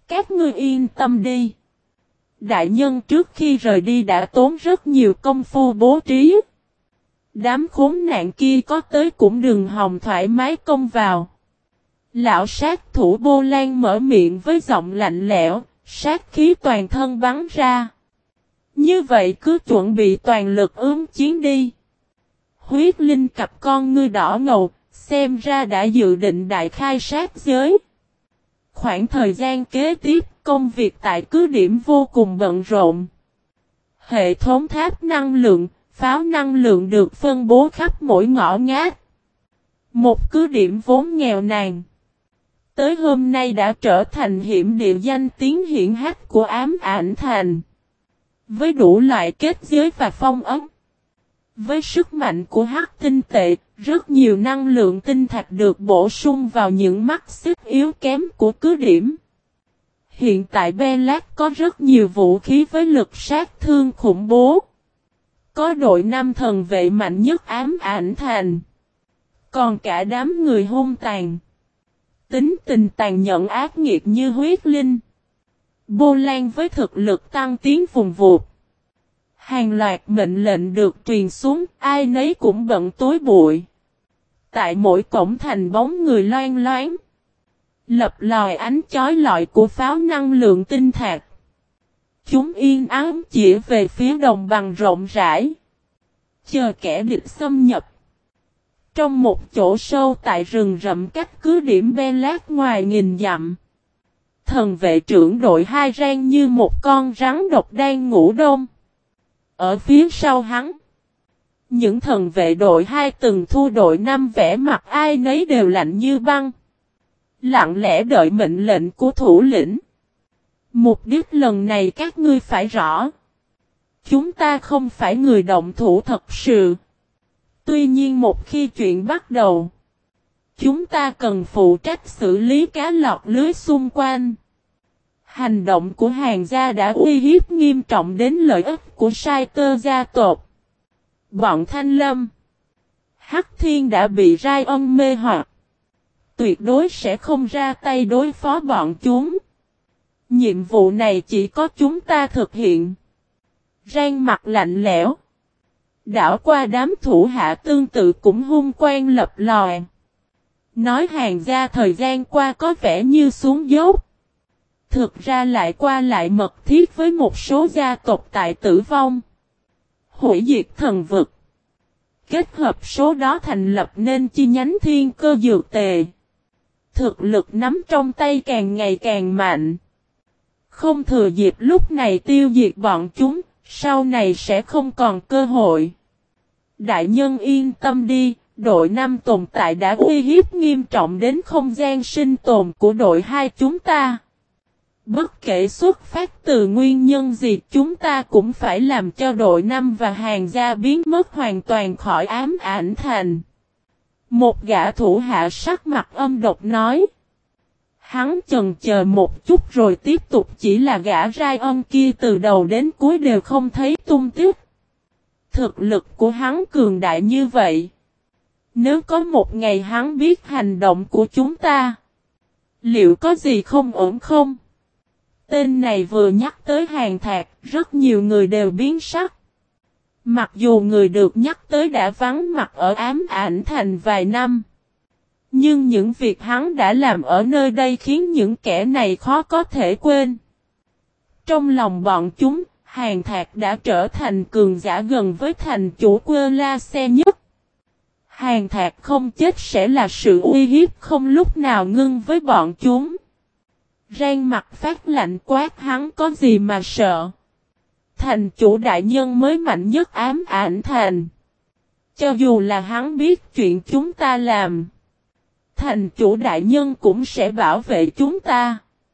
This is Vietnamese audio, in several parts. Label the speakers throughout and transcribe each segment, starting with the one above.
Speaker 1: Các ngươi yên tâm đi. Đại nhân trước khi rời đi đã tốn rất nhiều công phu bố trí. Đám khốn nạn kia có tới cũng đừng hòng thoải mái công vào. Lão sát thủ Bô Lan mở miệng với giọng lạnh lẽo, sát khí toàn thân bắn ra. Như vậy cứ chuẩn bị toàn lực ứng chiến đi. Huyết linh cặp con ngươi đỏ ngầu, xem ra đã dự định đại khai sát giới. Khoảng thời gian kế tiếp, công việc tại cứ điểm vô cùng bận rộn. Hệ thống tháp năng lượng, pháo năng lượng được phân bố khắp mỗi ngõ ngách. Một cứ điểm vốn nghèo nàn. Tới hôm nay đã trở thành hiểm địa danh tiếng hiển hách của ám ảnh thành. Với đủ loại kết giới và phong ấn. Với sức mạnh của hắc tinh tệ, rất nhiều năng lượng tinh thạch được bổ sung vào những mắt xích yếu kém của cứ điểm. Hiện tại Belat có rất nhiều vũ khí với lực sát thương khủng bố. Có đội 5 thần vệ mạnh nhất ám ảnh thành. Còn cả đám người hung tàn. Tính tình tàn nhẫn ác nghiệt như huyết linh. Bô Lan với thực lực tăng tiến vùng vụt. Hàng loạt mệnh lệnh được truyền xuống, ai nấy cũng bận tối bụi. Tại mỗi cổng thành bóng người loang loáng. Lập lòi ánh chói lọi của pháo năng lượng tinh thạch. Chúng yên ắng chỉ về phía đồng bằng rộng rãi. Chờ kẻ địch xâm nhập. Trong một chỗ sâu tại rừng rậm cách cứ điểm Belat ngoài nghìn dặm. Thần vệ trưởng đội 2 Rang như một con rắn độc đang ngủ đông. Ở phía sau hắn. Những thần vệ đội 2 từng thu đội 5 vẻ mặt ai nấy đều lạnh như băng. Lặng lẽ đợi mệnh lệnh của thủ lĩnh. Mục đích lần này các ngươi phải rõ. Chúng ta không phải người động thủ thật sự. Tuy nhiên một khi chuyện bắt đầu. Chúng ta cần phụ trách xử lý cá lọt lưới xung quanh. Hành động của hàng gia đã uy hiếp nghiêm trọng đến lợi ích của Sai Tơ gia tộc. Bọn Thanh Lâm. Hắc Thiên đã bị Rai Ân mê hoặc. Tuyệt đối sẽ không ra tay đối phó bọn chúng. Nhiệm vụ này chỉ có chúng ta thực hiện. Rang mặt lạnh lẽo. Đảo qua đám thủ hạ tương tự cũng hung quang lập lòi. Nói hàng gia thời gian qua có vẻ như xuống dốc. Thực ra lại qua lại mật thiết với một số gia tộc tại Tử Vong. Hủy diệt thần vực. Kết hợp số đó thành lập nên chi nhánh Thiên Cơ Dược Tề. Thực lực nắm trong tay càng ngày càng mạnh. Không thừa dịp lúc này tiêu diệt bọn chúng, sau này sẽ không còn cơ hội. Đại nhân yên tâm đi, đội 5 tồn tại đã uy hiếp nghiêm trọng đến không gian sinh tồn của đội 2 chúng ta. Bất kể xuất phát từ nguyên nhân gì chúng ta cũng phải làm cho đội 5 và hàng gia biến mất hoàn toàn khỏi ám ảnh thành. Một gã thủ hạ sắc mặt âm độc nói. Hắn chần chờ một chút rồi tiếp tục, chỉ là gã Rai Ân kia từ đầu đến cuối đều không thấy tung tích. Thực lực của hắn cường đại như vậy. Nếu có một ngày hắn biết hành động của chúng ta, liệu có gì không ổn không? Tên này vừa nhắc tới Hàng Thạc, rất nhiều người đều biến sắc. Mặc dù người được nhắc tới đã vắng mặt ở ám ảnh thành vài năm. Nhưng những việc hắn đã làm ở nơi đây khiến những kẻ này khó có thể quên. Trong lòng bọn chúng, Hàng Thạc đã trở thành cường giả gần với thành chủ Quơ La Xe nhất. Hàng Thạc không chết sẽ là sự uy hiếp không lúc nào ngưng với bọn chúng. Rang mặt phát lạnh quát, hắn có gì mà sợ. Thành chủ đại nhân mới mạnh nhất ám ảnh thành. Cho dù là hắn biết chuyện chúng ta làm, thành chủ đại nhân cũng sẽ bảo vệ chúng ta.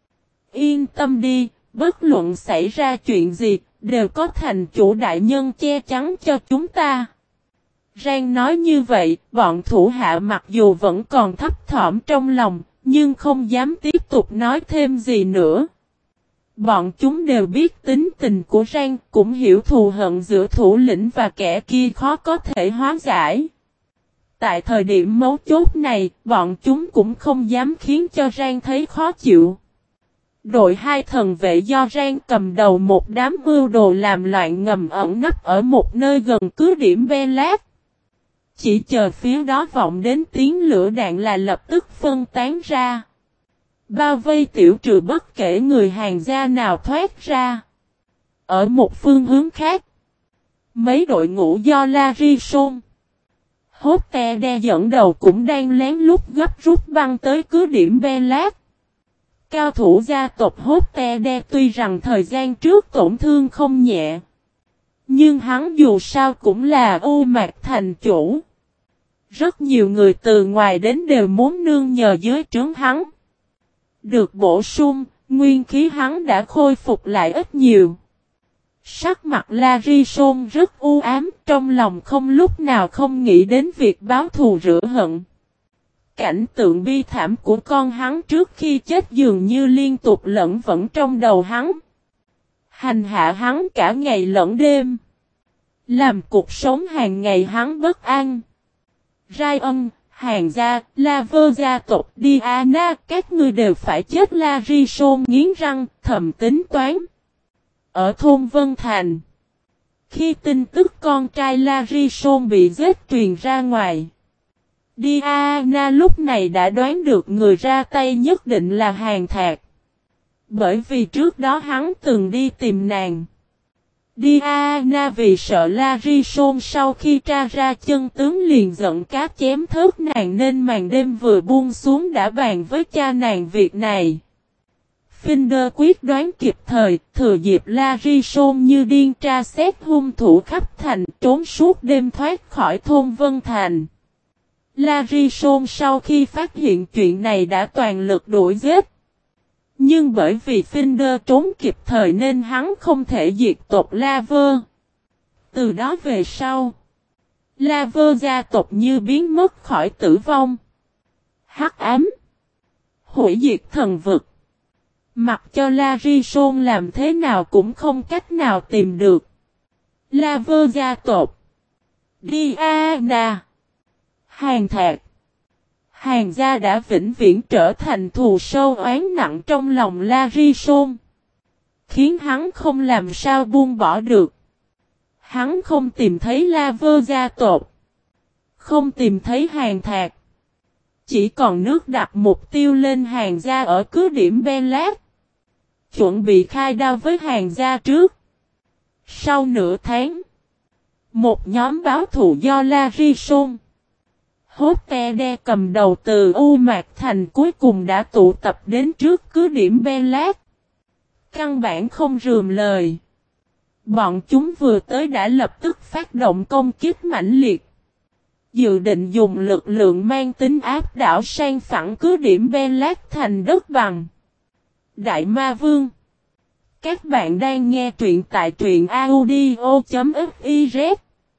Speaker 1: Yên tâm đi, bất luận xảy ra chuyện gì, đều có thành chủ đại nhân che chắn cho chúng ta. Rang nói như vậy, bọn thủ hạ mặc dù vẫn còn thấp thỏm trong lòng, nhưng không dám tiếp tục nói thêm gì nữa. Bọn chúng đều biết tính tình của Rang, cũng hiểu thù hận giữa thủ lĩnh và kẻ kia khó có thể hóa giải. Tại thời điểm mấu chốt này, bọn chúng cũng không dám khiến cho Rang thấy khó chịu. Đội hai thần vệ do Rang cầm đầu một đám mưu đồ làm loạn ngầm ẩn nấp ở một nơi gần cứ điểm Belat. Chỉ chờ phía đó vọng đến tiếng lửa đạn là lập tức phân tán ra. Bao vây tiểu trừ bất kể người Hàn gia nào thoát ra. Ở một phương hướng khác, mấy đội ngũ do Larison, Hottede dẫn đầu cũng đang lén lút gấp rút băng tới cứ điểm Belat. Cao thủ gia tộc Hottede tuy rằng thời gian trước tổn thương không nhẹ, nhưng hắn dù sao cũng là U Mạc thành chủ. Rất nhiều người từ ngoài đến đều muốn nương nhờ dưới trướng hắn. Được bổ sung, nguyên khí hắn đã khôi phục lại ít nhiều. Sắc mặt Larison rất u ám, trong lòng không lúc nào không nghĩ đến việc báo thù rửa hận. Cảnh tượng bi thảm của con hắn trước khi chết dường như liên tục lẫn vẫn trong đầu hắn. Hành hạ hắn cả ngày lẫn đêm. Làm cuộc sống hàng ngày hắn bất an. Ryan, Hàn gia, Laver gia tộc Diana, các ngươi đều phải chết. Larison nghiến răng, thầm tính toán. Ở thôn Vân Thành, khi tin tức con trai Larison bị giết truyền ra ngoài, Diana lúc này đã đoán được người ra tay nhất định là Hàn Thạc. Bởi vì trước đó hắn từng đi tìm nàng. Diana vì sợ Larison sau khi tra ra chân tướng liền giận cá chém thớt nàng nên màn đêm vừa buông xuống đã bàn với cha nàng việc này. Finder quyết đoán kịp thời, thừa dịp Larison như điên tra xét hung thủ khắp thành trốn suốt đêm thoát khỏi thôn Vân Thành. Larison sau khi phát hiện chuyện này đã toàn lực đuổi giết. Nhưng bởi vì Finder trốn kịp thời nên hắn không thể diệt tộc Laver. Từ đó về sau, Laver gia tộc như biến mất khỏi tử vong. Hắc ám, hủy diệt thần vực. Mặc cho Larison làm thế nào cũng không cách nào tìm được. Laver gia tộc, Diana, Hàn Thạc, Hàn gia đã vĩnh viễn trở thành thù sâu oán nặng trong lòng Larison, khiến hắn không làm sao buông bỏ được. Hắn không tìm thấy Laver gia tộc, không tìm thấy Hàn Thạc, chỉ còn nước đặt mục tiêu lên Hàn gia ở cứ điểm Belat, chuẩn bị khai đao với Hàn gia trước. Sau nửa tháng, một nhóm báo thù do Larison, Hottede cầm đầu từ U Mạc Thành cuối cùng đã tụ tập đến trước cứ điểm Belat. Căn bản không rườm lời. Bọn chúng vừa tới đã lập tức phát động công kích mãnh liệt. Dự định dùng lực lượng mang tính áp đảo sang phẳng cứ điểm Belat thành đất bằng. Đại Ma Vương, các bạn đang nghe truyện tại truyện audio.fiz.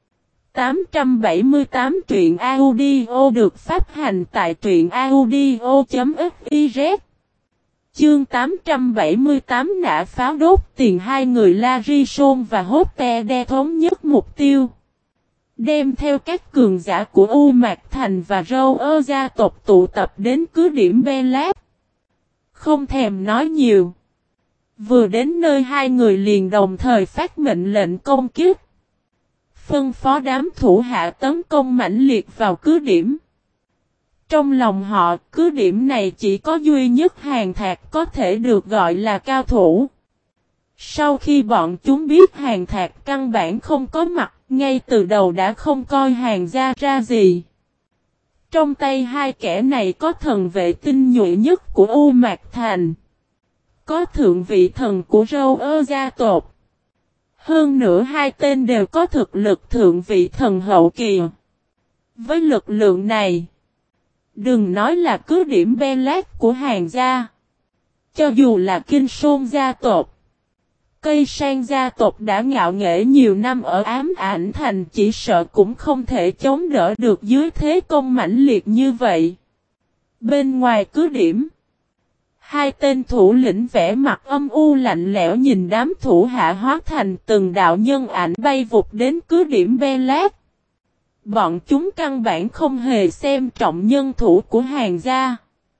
Speaker 1: 878 truyện audio được phát hành tại truyện audio.fiz. Chương 878 nã pháo đốt tiền. Hai người Larison và Hottede thống nhất mục tiêu. Đem theo các cường giả của U Mạc Thành và Râu gia tộc tụ tập đến cứ điểm Belat. Không thèm nói nhiều. Vừa đến nơi hai người liền đồng thời phát mệnh lệnh công kích. Phân phó đám thủ hạ tấn công mãnh liệt vào cứ điểm. Trong lòng họ, cứ điểm này chỉ có duy nhất Hàn Thạc có thể được gọi là cao thủ. Sau khi bọn chúng biết Hàn Thạc căn bản không có mặt, ngay từ đầu đã không coi Hàn gia ra gì. Trong tay hai kẻ này có thần vệ tinh nhuệ nhất của U Mạc Thành. Có thượng vị thần của Râu gia tộc. Hơn nữa hai tên đều có thực lực thượng vị thần hậu kỳ. Với lực lượng này, đừng nói là cứ điểm Belat của Hàn gia. Cho dù là Kinh Sôn gia tộc, Cây Sang gia tộc đã ngạo nghễ nhiều năm ở Ám Ảnh Thành chỉ sợ cũng không thể chống đỡ được dưới thế công mãnh liệt như vậy. Bên ngoài cứ điểm, hai tên thủ lĩnh vẻ mặt âm u lạnh lẽo nhìn đám thủ hạ hóa thành từng đạo nhân ảnh bay vụt đến cứ điểm Belat. Bọn chúng căn bản không hề xem trọng nhân thủ của Hàn gia.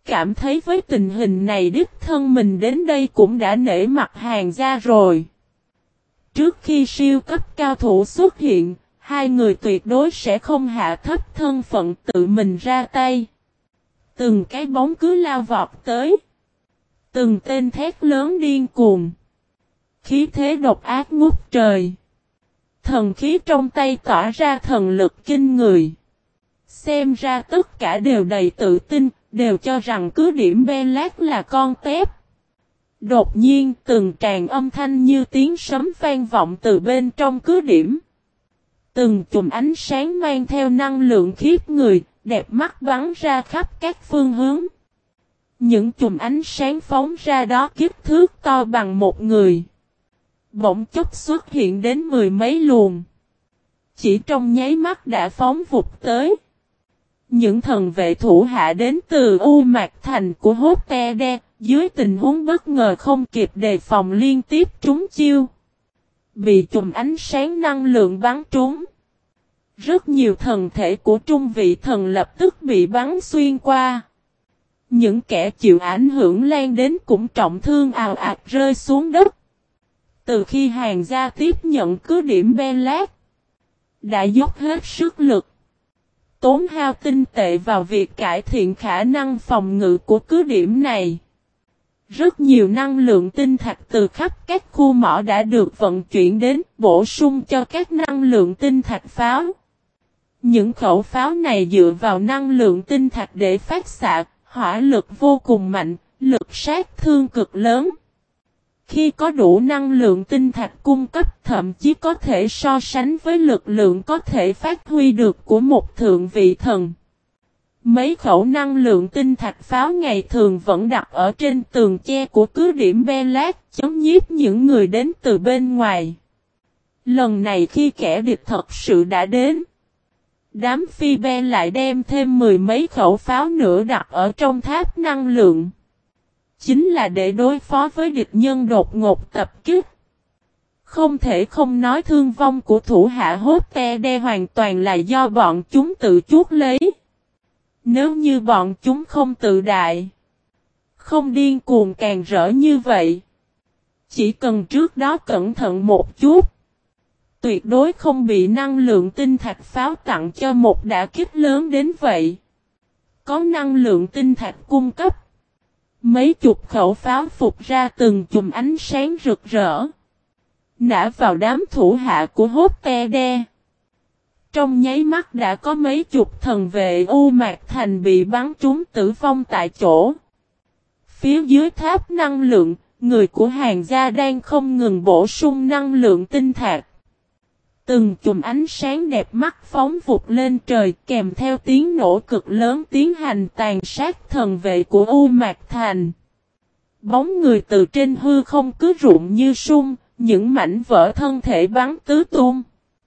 Speaker 1: cảm thấy với tình hình này đích thân mình đến đây cũng đã nể mặt Hàn gia rồi. Trước khi siêu cấp cao thủ xuất hiện, hai người tuyệt đối sẽ không hạ thấp thân phận tự mình ra tay. Từng cái bóng cứ lao vọt tới. Từng tên thét lớn điên cuồng. Khí thế độc ác ngút trời. Thần khí trong tay tỏa ra thần lực kinh người. Xem ra tất cả đều đầy tự tin, đều cho rằng cứ điểm Bellac là con tép. Đột nhiên từng tràng âm thanh như tiếng sấm vang vọng từ bên trong cứ điểm. Từng chùm ánh sáng mang theo năng lượng khiếp người, đẹp mắt bắn ra khắp các phương hướng. Những chùm ánh sáng phóng ra đó kích thước to bằng một người. Bỗng chốc xuất hiện đến mười mấy luồng. Chỉ trong nháy mắt đã phóng vụt tới. Những thần vệ thủ hạ đến từ U Mạc Thành của Hốt-te-đe, dưới tình huống bất ngờ không kịp đề phòng liên tiếp trúng chiêu. Bị chùm ánh sáng năng lượng bắn trúng. Rất nhiều thần thể của trung vị thần lập tức bị bắn xuyên qua. Những kẻ chịu ảnh hưởng lan đến cũng trọng thương ào ạt rơi xuống đất. Từ khi Hàn gia tiếp nhận cứ điểm Bellac, đã dốc hết sức lực, tốn hao tinh tệ vào việc cải thiện khả năng phòng ngự của cứ điểm này. Rất nhiều năng lượng tinh thạch từ khắp các khu mỏ đã được vận chuyển đến, bổ sung cho các năng lượng tinh thạch pháo. Những khẩu pháo này dựa vào năng lượng tinh thạch để phát xạ, hỏa lực vô cùng mạnh, lực sát thương cực lớn. Khi có đủ năng lượng tinh thạch cung cấp, thậm chí có thể so sánh với lực lượng có thể phát huy được của một thượng vị thần. Mấy khẩu năng lượng tinh thạch pháo ngày thường vẫn đặt ở trên tường che của cứ điểm Bellac, chống nhiếp những người đến từ bên ngoài. Lần này khi kẻ địch thật sự đã đến, đám phi be lại đem thêm mười mấy khẩu pháo nữa đặt ở trong tháp năng lượng. Chính là để đối phó với địch nhân đột ngột tập kích. Không thể không nói thương vong của thủ hạ Hốt-te-đe hoàn toàn là do bọn chúng tự chuốc lấy. Nếu như bọn chúng không tự đại, không điên cuồng càng rỡ như vậy, chỉ cần trước đó cẩn thận một chút, tuyệt đối không bị năng lượng tinh thạch pháo tặng cho một đả kích lớn đến vậy. Có năng lượng tinh thạch cung cấp, mấy chục khẩu pháo phục ra từng chùm ánh sáng rực rỡ, nã vào đám thủ hạ của Hốt-te-đe. Trong nháy mắt đã có mấy chục thần vệ U Mạc Thành bị bắn trúng tử vong tại chỗ. Phía dưới tháp năng lượng, người của Hàn gia đang không ngừng bổ sung năng lượng tinh thạch. Từng chùm ánh sáng đẹp mắt phóng vụt lên trời kèm theo tiếng nổ cực lớn tiến hành tàn sát thần vệ của U Mạc Thành. Bóng người từ trên hư không cứ rụng như sung, những mảnh vỡ thân thể bắn tứ tung.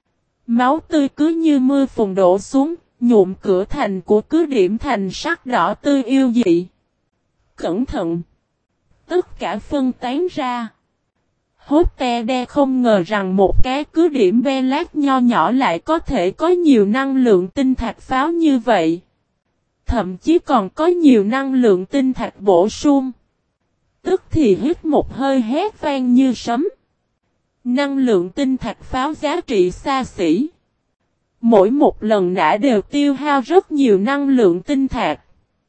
Speaker 1: Máu tươi cứ như mưa phùn đổ xuống, nhuộm cửa thành của cứ điểm thành sắc đỏ tươi yêu dị. Cẩn thận! Tất cả phân tán ra. Hốt-te-đe không ngờ rằng một cái cứ điểm Bellac nho nhỏ lại có thể có nhiều năng lượng tinh thạch pháo như vậy. Thậm chí còn có nhiều năng lượng tinh thạch bổ sung. Tức thì hít một hơi hét vang như sấm. Năng lượng tinh thạch pháo giá trị xa xỉ. Mỗi một lần nã đều tiêu hao rất nhiều năng lượng tinh thạch.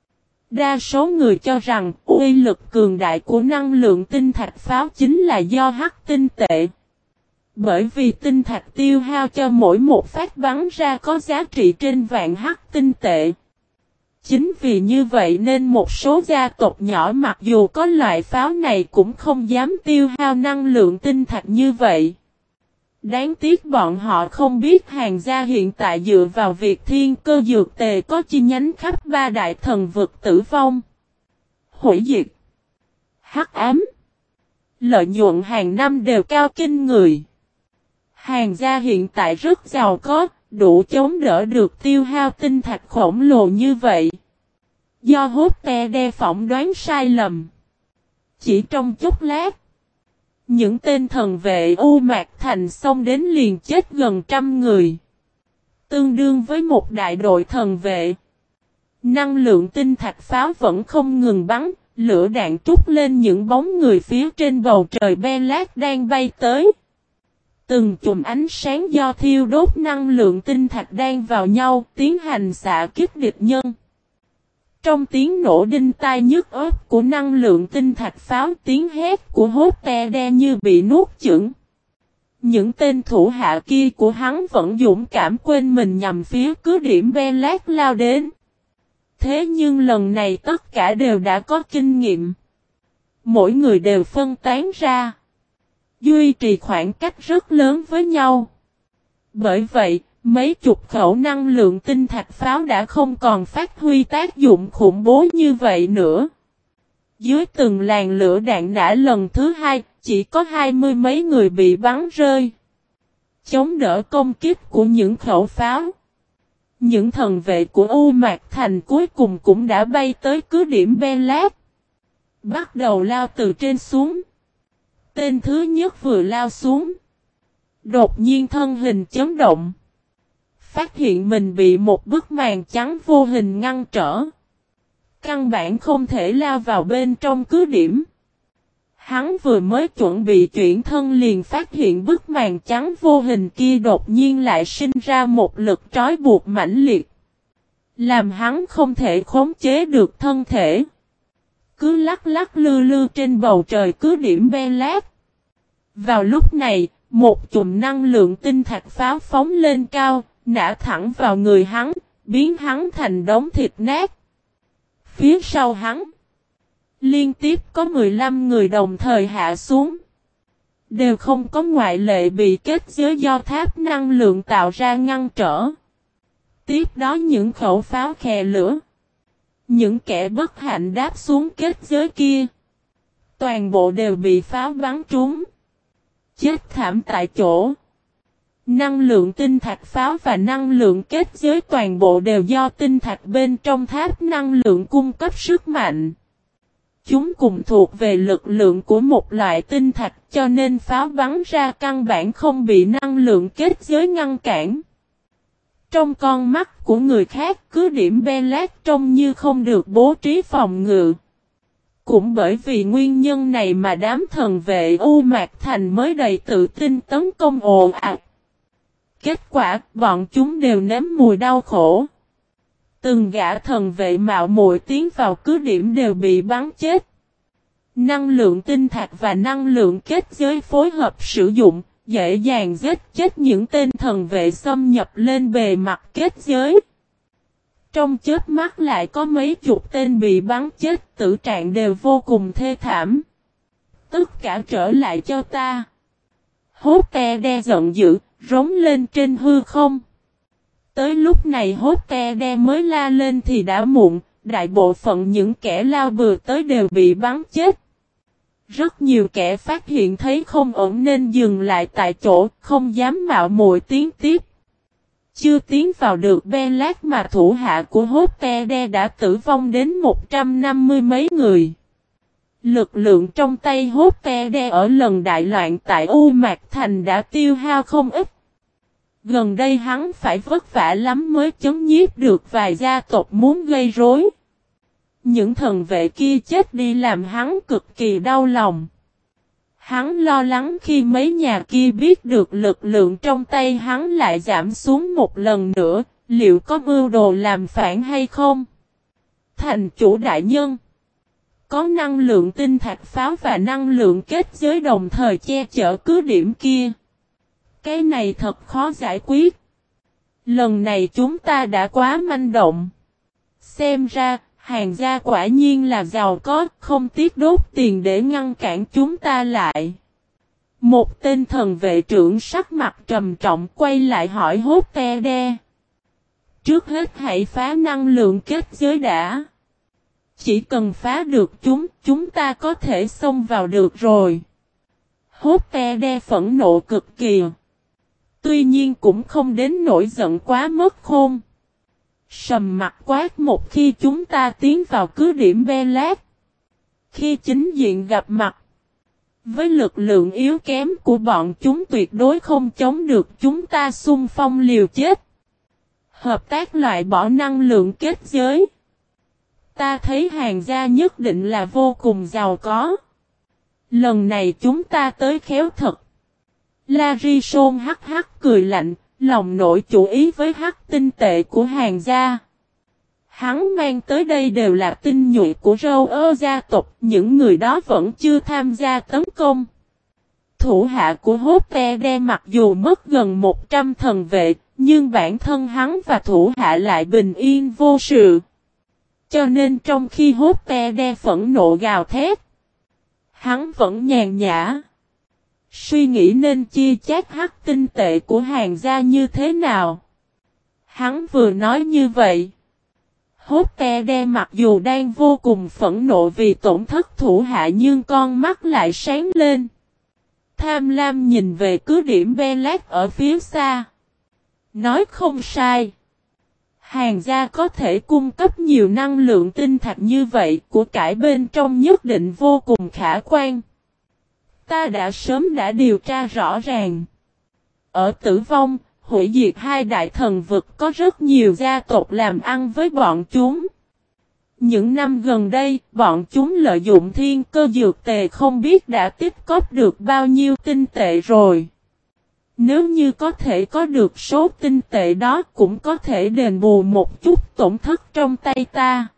Speaker 1: Đa số người cho rằng uy lực cường đại của năng lượng tinh thạch pháo chính là do hắc tinh tệ. Bởi vì tinh thạch tiêu hao cho mỗi một phát bắn ra có giá trị trên vạn hắc tinh tệ. Chính vì như vậy nên một số gia tộc nhỏ mặc dù có loại pháo này cũng không dám tiêu hao năng lượng tinh thạch như vậy. Đáng tiếc bọn họ không biết Hàn gia hiện tại dựa vào việc thiên cơ dược tề có chi nhánh khắp ba đại thần vực tử vong, hủy diệt, hắc ám. Lợi nhuận hàng năm đều cao kinh người. Hàn gia hiện tại rất giàu có, đủ chống đỡ được tiêu hao tinh thạch khổng lồ như vậy. Do Hốt-te-đe phỏng đoán sai lầm. Chỉ trong chốc lát, những tên thần vệ U Mạc Thành xông đến liền chết gần 100 người. Tương đương với một đại đội thần vệ. Năng lượng tinh thạch pháo vẫn không ngừng bắn, lửa đạn trút lên những bóng người phía trên bầu trời Bellac đang bay tới. Từng chùm ánh sáng do thiêu đốt năng lượng tinh thạch đang vào nhau, tiến hành xạ kích địch nhân. Trong tiếng nổ đinh tai nhức óc của năng lượng tinh thạch pháo, tiếng hét của Hốt-te-đe như bị nuốt chửng. Những tên thủ hạ kia của hắn vẫn dũng cảm quên mình nhằm phía cứ điểm Bellac lao đến. Thế nhưng lần này tất cả đều đã có kinh nghiệm. Mỗi người đều phân tán ra, duy trì khoảng cách rất lớn với nhau. Bởi vậy, mấy chục khẩu năng lượng tinh thạch pháo đã không còn phát huy tác dụng khủng bố như vậy nữa. Dưới từng làn lửa đạn nã lần thứ hai, chỉ có 20 mấy người bị bắn rơi. Chống đỡ công kích của những khẩu pháo. Những thần vệ của U Mạc Thành cuối cùng cũng đã bay tới cứ điểm Bellac. Bắt đầu lao từ trên xuống. Tên thứ nhất vừa lao xuống, đột nhiên thân hình chấn động. Phát hiện mình bị một bức màn trắng vô hình ngăn trở. Căn bản không thể lao vào bên trong cứ điểm. Hắn vừa mới chuẩn bị chuyển thân liền phát hiện bức màn trắng vô hình kia đột nhiên lại sinh ra một lực trói buộc mãnh liệt. Làm hắn không thể khống chế được thân thể. Cứ lắc lắc lư lư trên bầu trời cứ điểm Bellac. Vào lúc này, một chùm năng lượng tinh thạch pháo phóng lên cao, nã thẳng vào người hắn, biến hắn thành đống thịt nát. Phía sau hắn, liên tiếp có 15 người đồng thời hạ xuống. Đều không có ngoại lệ bị kết giới do tháp năng lượng tạo ra ngăn trở. Tiếp đó những khẩu pháo khè lửa. Những kẻ bất hạnh đáp xuống kết giới kia. Toàn bộ đều bị pháo bắn trúng. Chết thảm tại chỗ. Năng lượng tinh thạch pháo và năng lượng kết giới toàn bộ đều do tinh thạch bên trong tháp năng lượng cung cấp sức mạnh. Chúng cùng thuộc về lực lượng của một loại tinh thạch cho nên pháo bắn ra căn bản không bị năng lượng kết giới ngăn cản. Trong con mắt của người khác cứ điểm Bellac trông như không được bố trí phòng ngự. Cũng bởi vì nguyên nhân này mà đám thần vệ U Mạc Thành mới đầy tự tin tấn công ồ ạt. Kết quả bọn chúng đều nếm mùi đau khổ. Từng gã thần vệ mạo muội tiến vào cứ điểm đều bị bắn chết. Năng lượng tinh thạch và năng lượng kết giới phối hợp sử dụng, dễ dàng giết chết những tên thần vệ xâm nhập lên bề mặt kết giới. Trong chớp mắt lại có mấy chục tên bị bắn chết, tử trạng đều vô cùng thê thảm. Tất cả trở lại cho ta. Hốt-te-đe giận dữ, rống lên trên hư không. Tới lúc này Hốt-te-đe mới la lên thì đã muộn, đại bộ phận những kẻ lao bừa tới đều bị bắn chết. Rất nhiều kẻ phát hiện thấy không ổn nên dừng lại tại chỗ, không dám mạo muội tiến tiếp. Chưa tiến vào được Bellac mà thủ hạ của Hốt-te-đe đã tử vong đến 150 mấy người. Lực lượng trong tay Hốt-te-đe ở lần đại loạn tại U Mạc Thành đã tiêu hao không ít. Gần đây hắn phải vất vả lắm mới chấn nhiếp được vài gia tộc muốn gây rối. Những thần vệ kia chết đi làm hắn cực kỳ đau lòng. Hắn lo lắng khi mấy nhà kia biết được lực lượng trong tay hắn lại giảm xuống một lần nữa, liệu có mưu đồ làm phản hay không? Thành chủ đại nhân, có năng lượng tinh thạch pháo và năng lượng kết giới đồng thời che chở cứ điểm kia. Cái này thật khó giải quyết. Lần này chúng ta đã quá manh động. Xem ra, Hàn gia quả nhiên là giàu có, không tiếc đốt tiền để ngăn cản chúng ta lại. Một tên thần vệ trưởng sắc mặt trầm trọng quay lại hỏi Hốt-te-đe. Trước hết hãy phá năng lượng kết giới đã. Chỉ cần phá được chúng ta có thể xông vào được rồi. Hốt-te-đe phẫn nộ cực kỳ. Tuy nhiên cũng không đến nỗi giận quá mất khôn. Sầm mặt quát một khi chúng ta tiến vào cứ điểm Bellac. Khi chính diện gặp mặt. Với lực lượng yếu kém của bọn chúng tuyệt đối không chống được chúng ta xung phong liều chết. Hợp tác loại bỏ năng lượng kết giới. Ta thấy hàng gia nhất định là vô cùng giàu có. Lần này chúng ta tới khéo thật. Larison hắc hắc cười lạnh, lòng nổi chủ ý với hắc tinh tệ của hàng gia. Hắn mang tới đây đều là tinh nhuệ của râu ơ gia tộc, những người đó vẫn chưa tham gia tấn công. Thủ hạ của Hốt-te-đe mặc dù mất gần 100 thần vệ, nhưng bản thân hắn và thủ hạ lại bình yên vô sự. Cho nên trong khi Hốt-te-đe phẫn nộ gào thét, hắn vẫn nhàn nhã. Suy nghĩ nên chia chác hắc tinh tệ của hàng gia như thế nào. Hắn vừa nói như vậy. Hốt-te-đe mặc dù đang vô cùng phẫn nộ vì tổn thất thủ hạ nhưng con mắt lại sáng lên. Tham lam nhìn về cứ điểm Belát ở phía xa. Nói không sai. Hàng gia có thể cung cấp nhiều năng lượng tinh thạch như vậy, của cải bên trong nhất định vô cùng khả quan. Ta đã sớm điều tra rõ ràng. Ở Tử Vong, hủy diệt hai đại thần vực có rất nhiều gia tộc làm ăn với bọn chúng. Những năm gần đây, bọn chúng lợi dụng thiên cơ dược tề không biết đã tích góp được bao nhiêu tinh tệ rồi. Nếu như có thể có được số tinh tệ đó cũng có thể đền bù một chút tổn thất trong tay ta.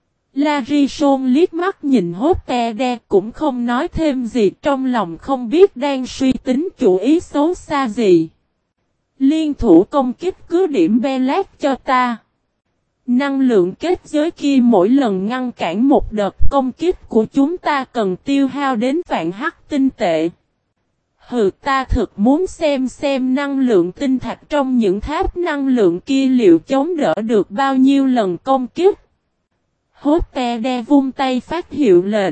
Speaker 1: Larison liếc mắt nhìn Hốt-te-đe cũng không nói thêm gì, trong lòng không biết đang suy tính chủ ý xấu xa gì. Liên thủ công kích cứ điểm Belát cho ta. Năng lượng kết giới kia mỗi lần ngăn cản một đợt công kích của chúng ta cần tiêu hao đến vạn hắc tinh tệ. Hừ, ta thực muốn xem năng lượng tinh thạch trong những tháp năng lượng kia liệu chống đỡ được bao nhiêu lần công kích. Hốt-te-đe vung tay phát hiệu lệnh.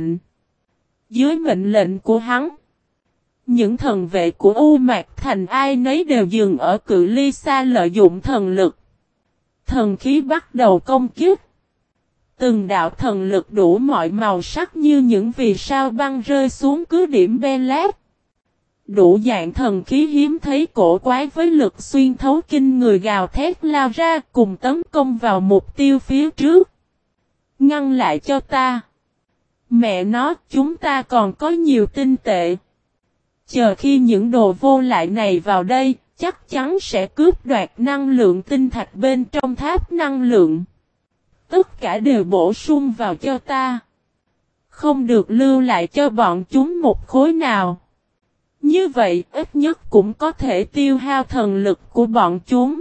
Speaker 1: Dưới mệnh lệnh của hắn, những thần vệ của U Mạc Thành ai nấy đều dừng ở cự ly xa lợi dụng thần lực. Thần khí bắt đầu công kích. Từng đạo thần lực đủ mọi màu sắc như những vì sao băng rơi xuống cứ điểm Belát. Đủ dạng thần khí hiếm thấy cổ quái với lực xuyên thấu kinh người gào thét lao ra cùng tấn công vào mục tiêu phía trước. Ngăn lại cho ta. Mẹ nó, chúng ta còn có nhiều tinh tệ. Chờ khi những đồ vô lại này vào đây, chắc chắn sẽ cướp đoạt năng lượng tinh thạch bên trong tháp năng lượng. Tất cả đều bổ sung vào cho ta. Không được lưu lại cho bọn chúng một khối nào. Như vậy, ít nhất cũng có thể tiêu hao thần lực của bọn chúng.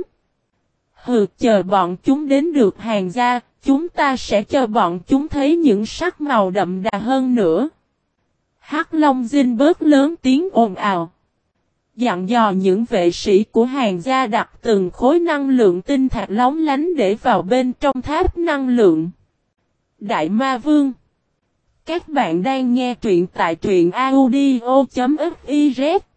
Speaker 1: Hừ, chờ bọn chúng đến được hàng gia, chúng ta sẽ cho bọn chúng thấy những sắc màu đậm đà hơn nữa. Hắc Long Dinh bớt lớn tiếng ồn ào. Dặn dò những vệ sĩ của hàng gia đặt từng khối năng lượng tinh thạch lóng lánh để vào bên trong tháp năng lượng. Đại Ma Vương. Các bạn đang nghe truyện tại truyện audio.fiz.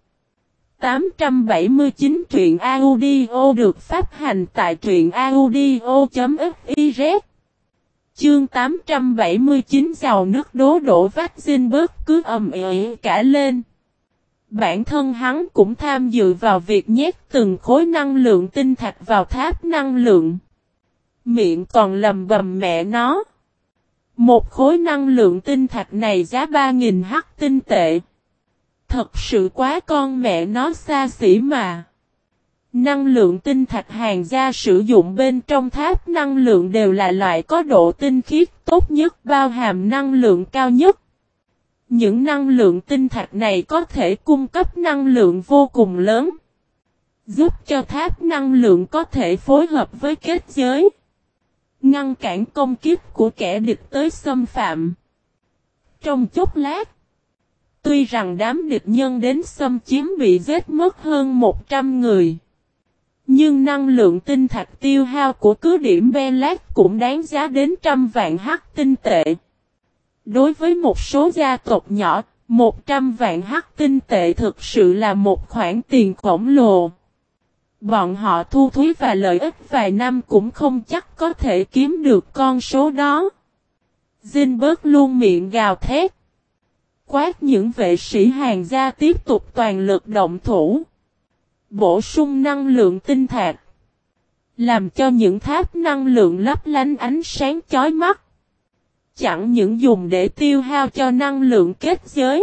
Speaker 1: 879 truyện audio được phát hành tại truyện audio.fiz. Chương 879 giàu nước đổ vách dinh bớt cứ ầm ĩ cả lên. Bản thân hắn cũng tham dự vào việc nhét từng khối năng lượng tinh thạch vào tháp năng lượng. Miệng còn lầm bầm mẹ nó. Một khối năng lượng tinh thạch này giá 3.000 hắc tinh tệ. Thật sự quá con mẹ nó xa xỉ mà. Năng lượng tinh thạch hàng gia sử dụng bên trong tháp năng lượng đều là loại có độ tinh khiết tốt nhất, bao hàm năng lượng cao nhất. Những năng lượng tinh thạch này có thể cung cấp năng lượng vô cùng lớn, giúp cho tháp năng lượng có thể phối hợp với kết giới, ngăn cản công kích của kẻ địch tới xâm phạm. Trong chốc lát, tuy rằng đám địch nhân đến xâm chiếm bị giết mất hơn 100 người, nhưng năng lượng tinh thạch tiêu hao của cứ điểm Belát cũng đáng giá đến trăm vạn hắc tinh tệ. Đối với một số gia tộc nhỏ, 100 vạn hắc tinh tệ thực sự là một khoản tiền khổng lồ. Bọn họ thu thuế và lợi ích vài năm cũng không chắc có thể kiếm được con số đó. Zinberg luôn miệng gào thét. Quát những vệ sĩ hàng gia tiếp tục toàn lực động thủ. Bổ sung năng lượng tinh thạch. Làm cho những tháp năng lượng lấp lánh ánh sáng chói mắt. chẳng những dùng để tiêu hao cho năng lượng kết giới,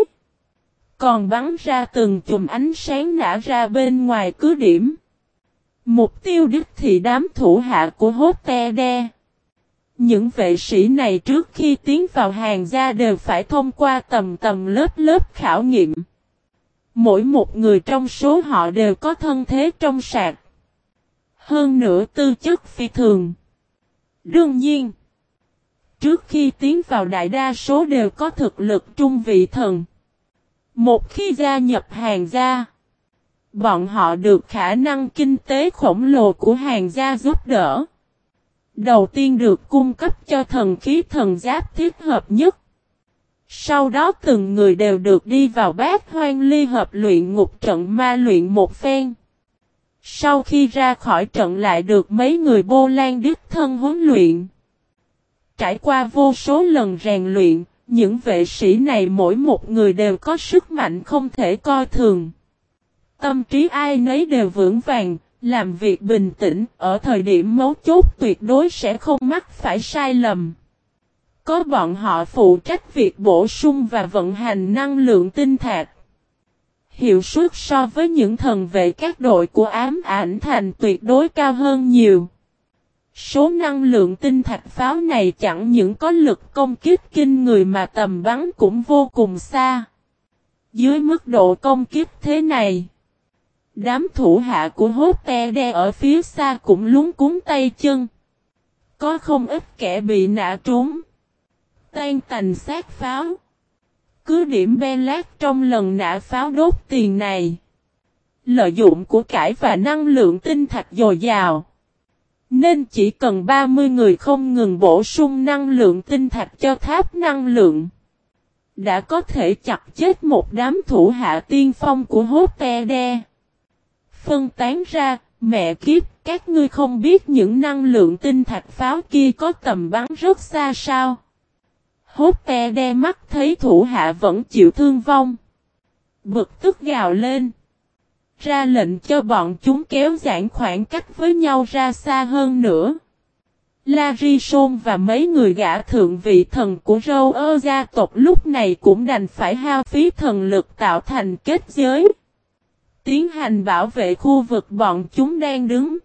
Speaker 1: còn bắn ra từng chùm ánh sáng nã ra bên ngoài cứ điểm. Mục tiêu đích thị đám thủ hạ của Hotede. Những vệ sĩ này trước khi tiến vào hàng gia đều phải thông qua tầng lớp khảo nghiệm. Mỗi một người trong số họ đều có thân thế trong sạch. Hơn nữa tư chất phi thường. Đương nhiên, trước khi tiến vào đại đa số đều có thực lực trung vị thần. Một khi gia nhập hàng gia, bọn họ được khả năng kinh tế khổng lồ của hàng gia giúp đỡ. Đầu tiên được cung cấp cho thần khí thần giáp thích hợp nhất. Sau đó từng người đều được đi vào Bát Hoang Ly Hợp luyện ngục trận ma luyện một phen. Sau khi ra khỏi trận lại được mấy người Bô Lan đích thân huấn luyện. Trải qua vô số lần rèn luyện, những vệ sĩ này mỗi một người đều có sức mạnh không thể coi thường. Tâm trí ai nấy đều vững vàng, làm việc bình tĩnh, ở thời điểm mấu chốt tuyệt đối sẽ không mắc phải sai lầm. Có bọn họ phụ trách việc bổ sung và vận hành năng lượng tinh thạch. Hiệu suất so với những thần vệ các đội của ám ảnh thành tuyệt đối cao hơn nhiều. Số năng lượng tinh thạch pháo này chẳng những có lực công kích kinh người mà tầm bắn cũng vô cùng xa. Dưới mức độ công kích thế này, đám thủ hạ của Hotede ở phía xa cũng luống cuống tay chân. Có không ít kẻ bị nã trúng, tan tành xác pháo. Cứ điểm Belat trong lần nã pháo đốt tiền này, lợi dụng của cải và năng lượng tinh thạch dồi dào, nên chỉ cần 30 người không ngừng bổ sung năng lượng tinh thạch cho tháp năng lượng, đã có thể chặt chết một đám thủ hạ tiên phong của Hotede. Phân tán ra, mẹ kiếp, các ngươi không biết những năng lượng tinh thạch pháo kia có tầm bắn rất xa sao? Hotede mắt thấy thủ hạ vẫn chịu thương vong, bực tức gào lên, ra lệnh cho bọn chúng kéo giãn khoảng cách với nhau ra xa hơn nữa. Larison và mấy người gã thượng vị thần của Râu gia tộc lúc này cũng đành phải hao phí thần lực tạo thành kết giới, tiến hành bảo vệ khu vực bọn chúng đang đứng.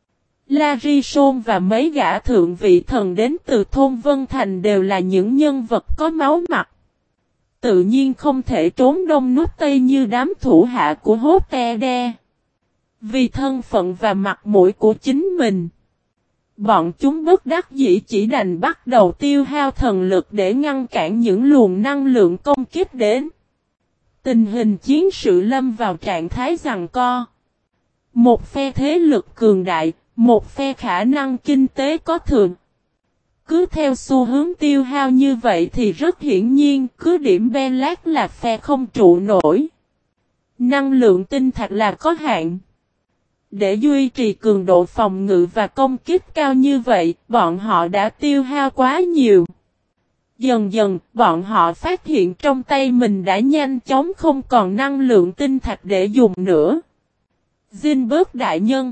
Speaker 1: Larison và mấy gã thượng vị thần đến từ thôn Vân Thành đều là những nhân vật có máu mặt. Tự nhiên không thể trốn đông núp tây như đám thủ hạ của Hotede. Vì thân phận và mặt mũi của chính mình, bọn chúng bất đắc dĩ chỉ đành bắt đầu tiêu hao thần lực để ngăn cản những luồng năng lượng công kích đến. Tình hình chiến sự lâm vào trạng thái giằng co. Một phe thế lực cường đại, một phe khả năng kinh tế có thừa. Cứ theo xu hướng tiêu hao như vậy thì rất hiển nhiên cứ điểm Belat là phe không trụ nổi. Năng lượng tinh thạch là có hạn. Để duy trì cường độ phòng ngự và công kích cao như vậy, bọn họ đã tiêu hao quá nhiều. Dần dần, bọn họ phát hiện trong tay mình đã nhanh chóng không còn năng lượng tinh thạch để dùng nữa. Zinberg đại nhân,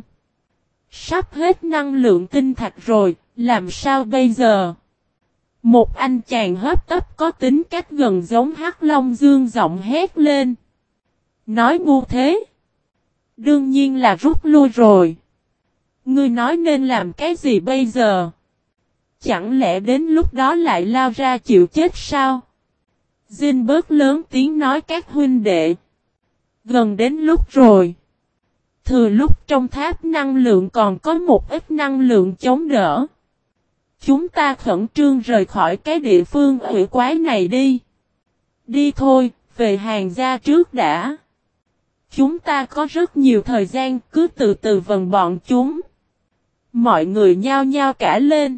Speaker 1: sắp hết năng lượng tinh thạch rồi, làm sao bây giờ? Một anh chàng hấp tấp có tính cách gần giống Hắc Long Dương giọng hét lên. Nói ngu thế. Đương nhiên là rút lui rồi. Ngươi nói nên làm cái gì bây giờ? Chẳng lẽ đến lúc đó lại lao ra chịu chết sao? Zinberg lớn tiếng nói các huynh đệ. Gần đến lúc rồi. Thừa lúc trong tháp năng lượng còn có một ít năng lượng chống đỡ. Chúng ta khẩn trương rời khỏi cái địa phương ủy quái này đi. Đi thôi, về hàng gia trước đã. Chúng ta có rất nhiều thời gian, cứ từ từ vần bọn chúng. Mọi người nhao nhao cả lên.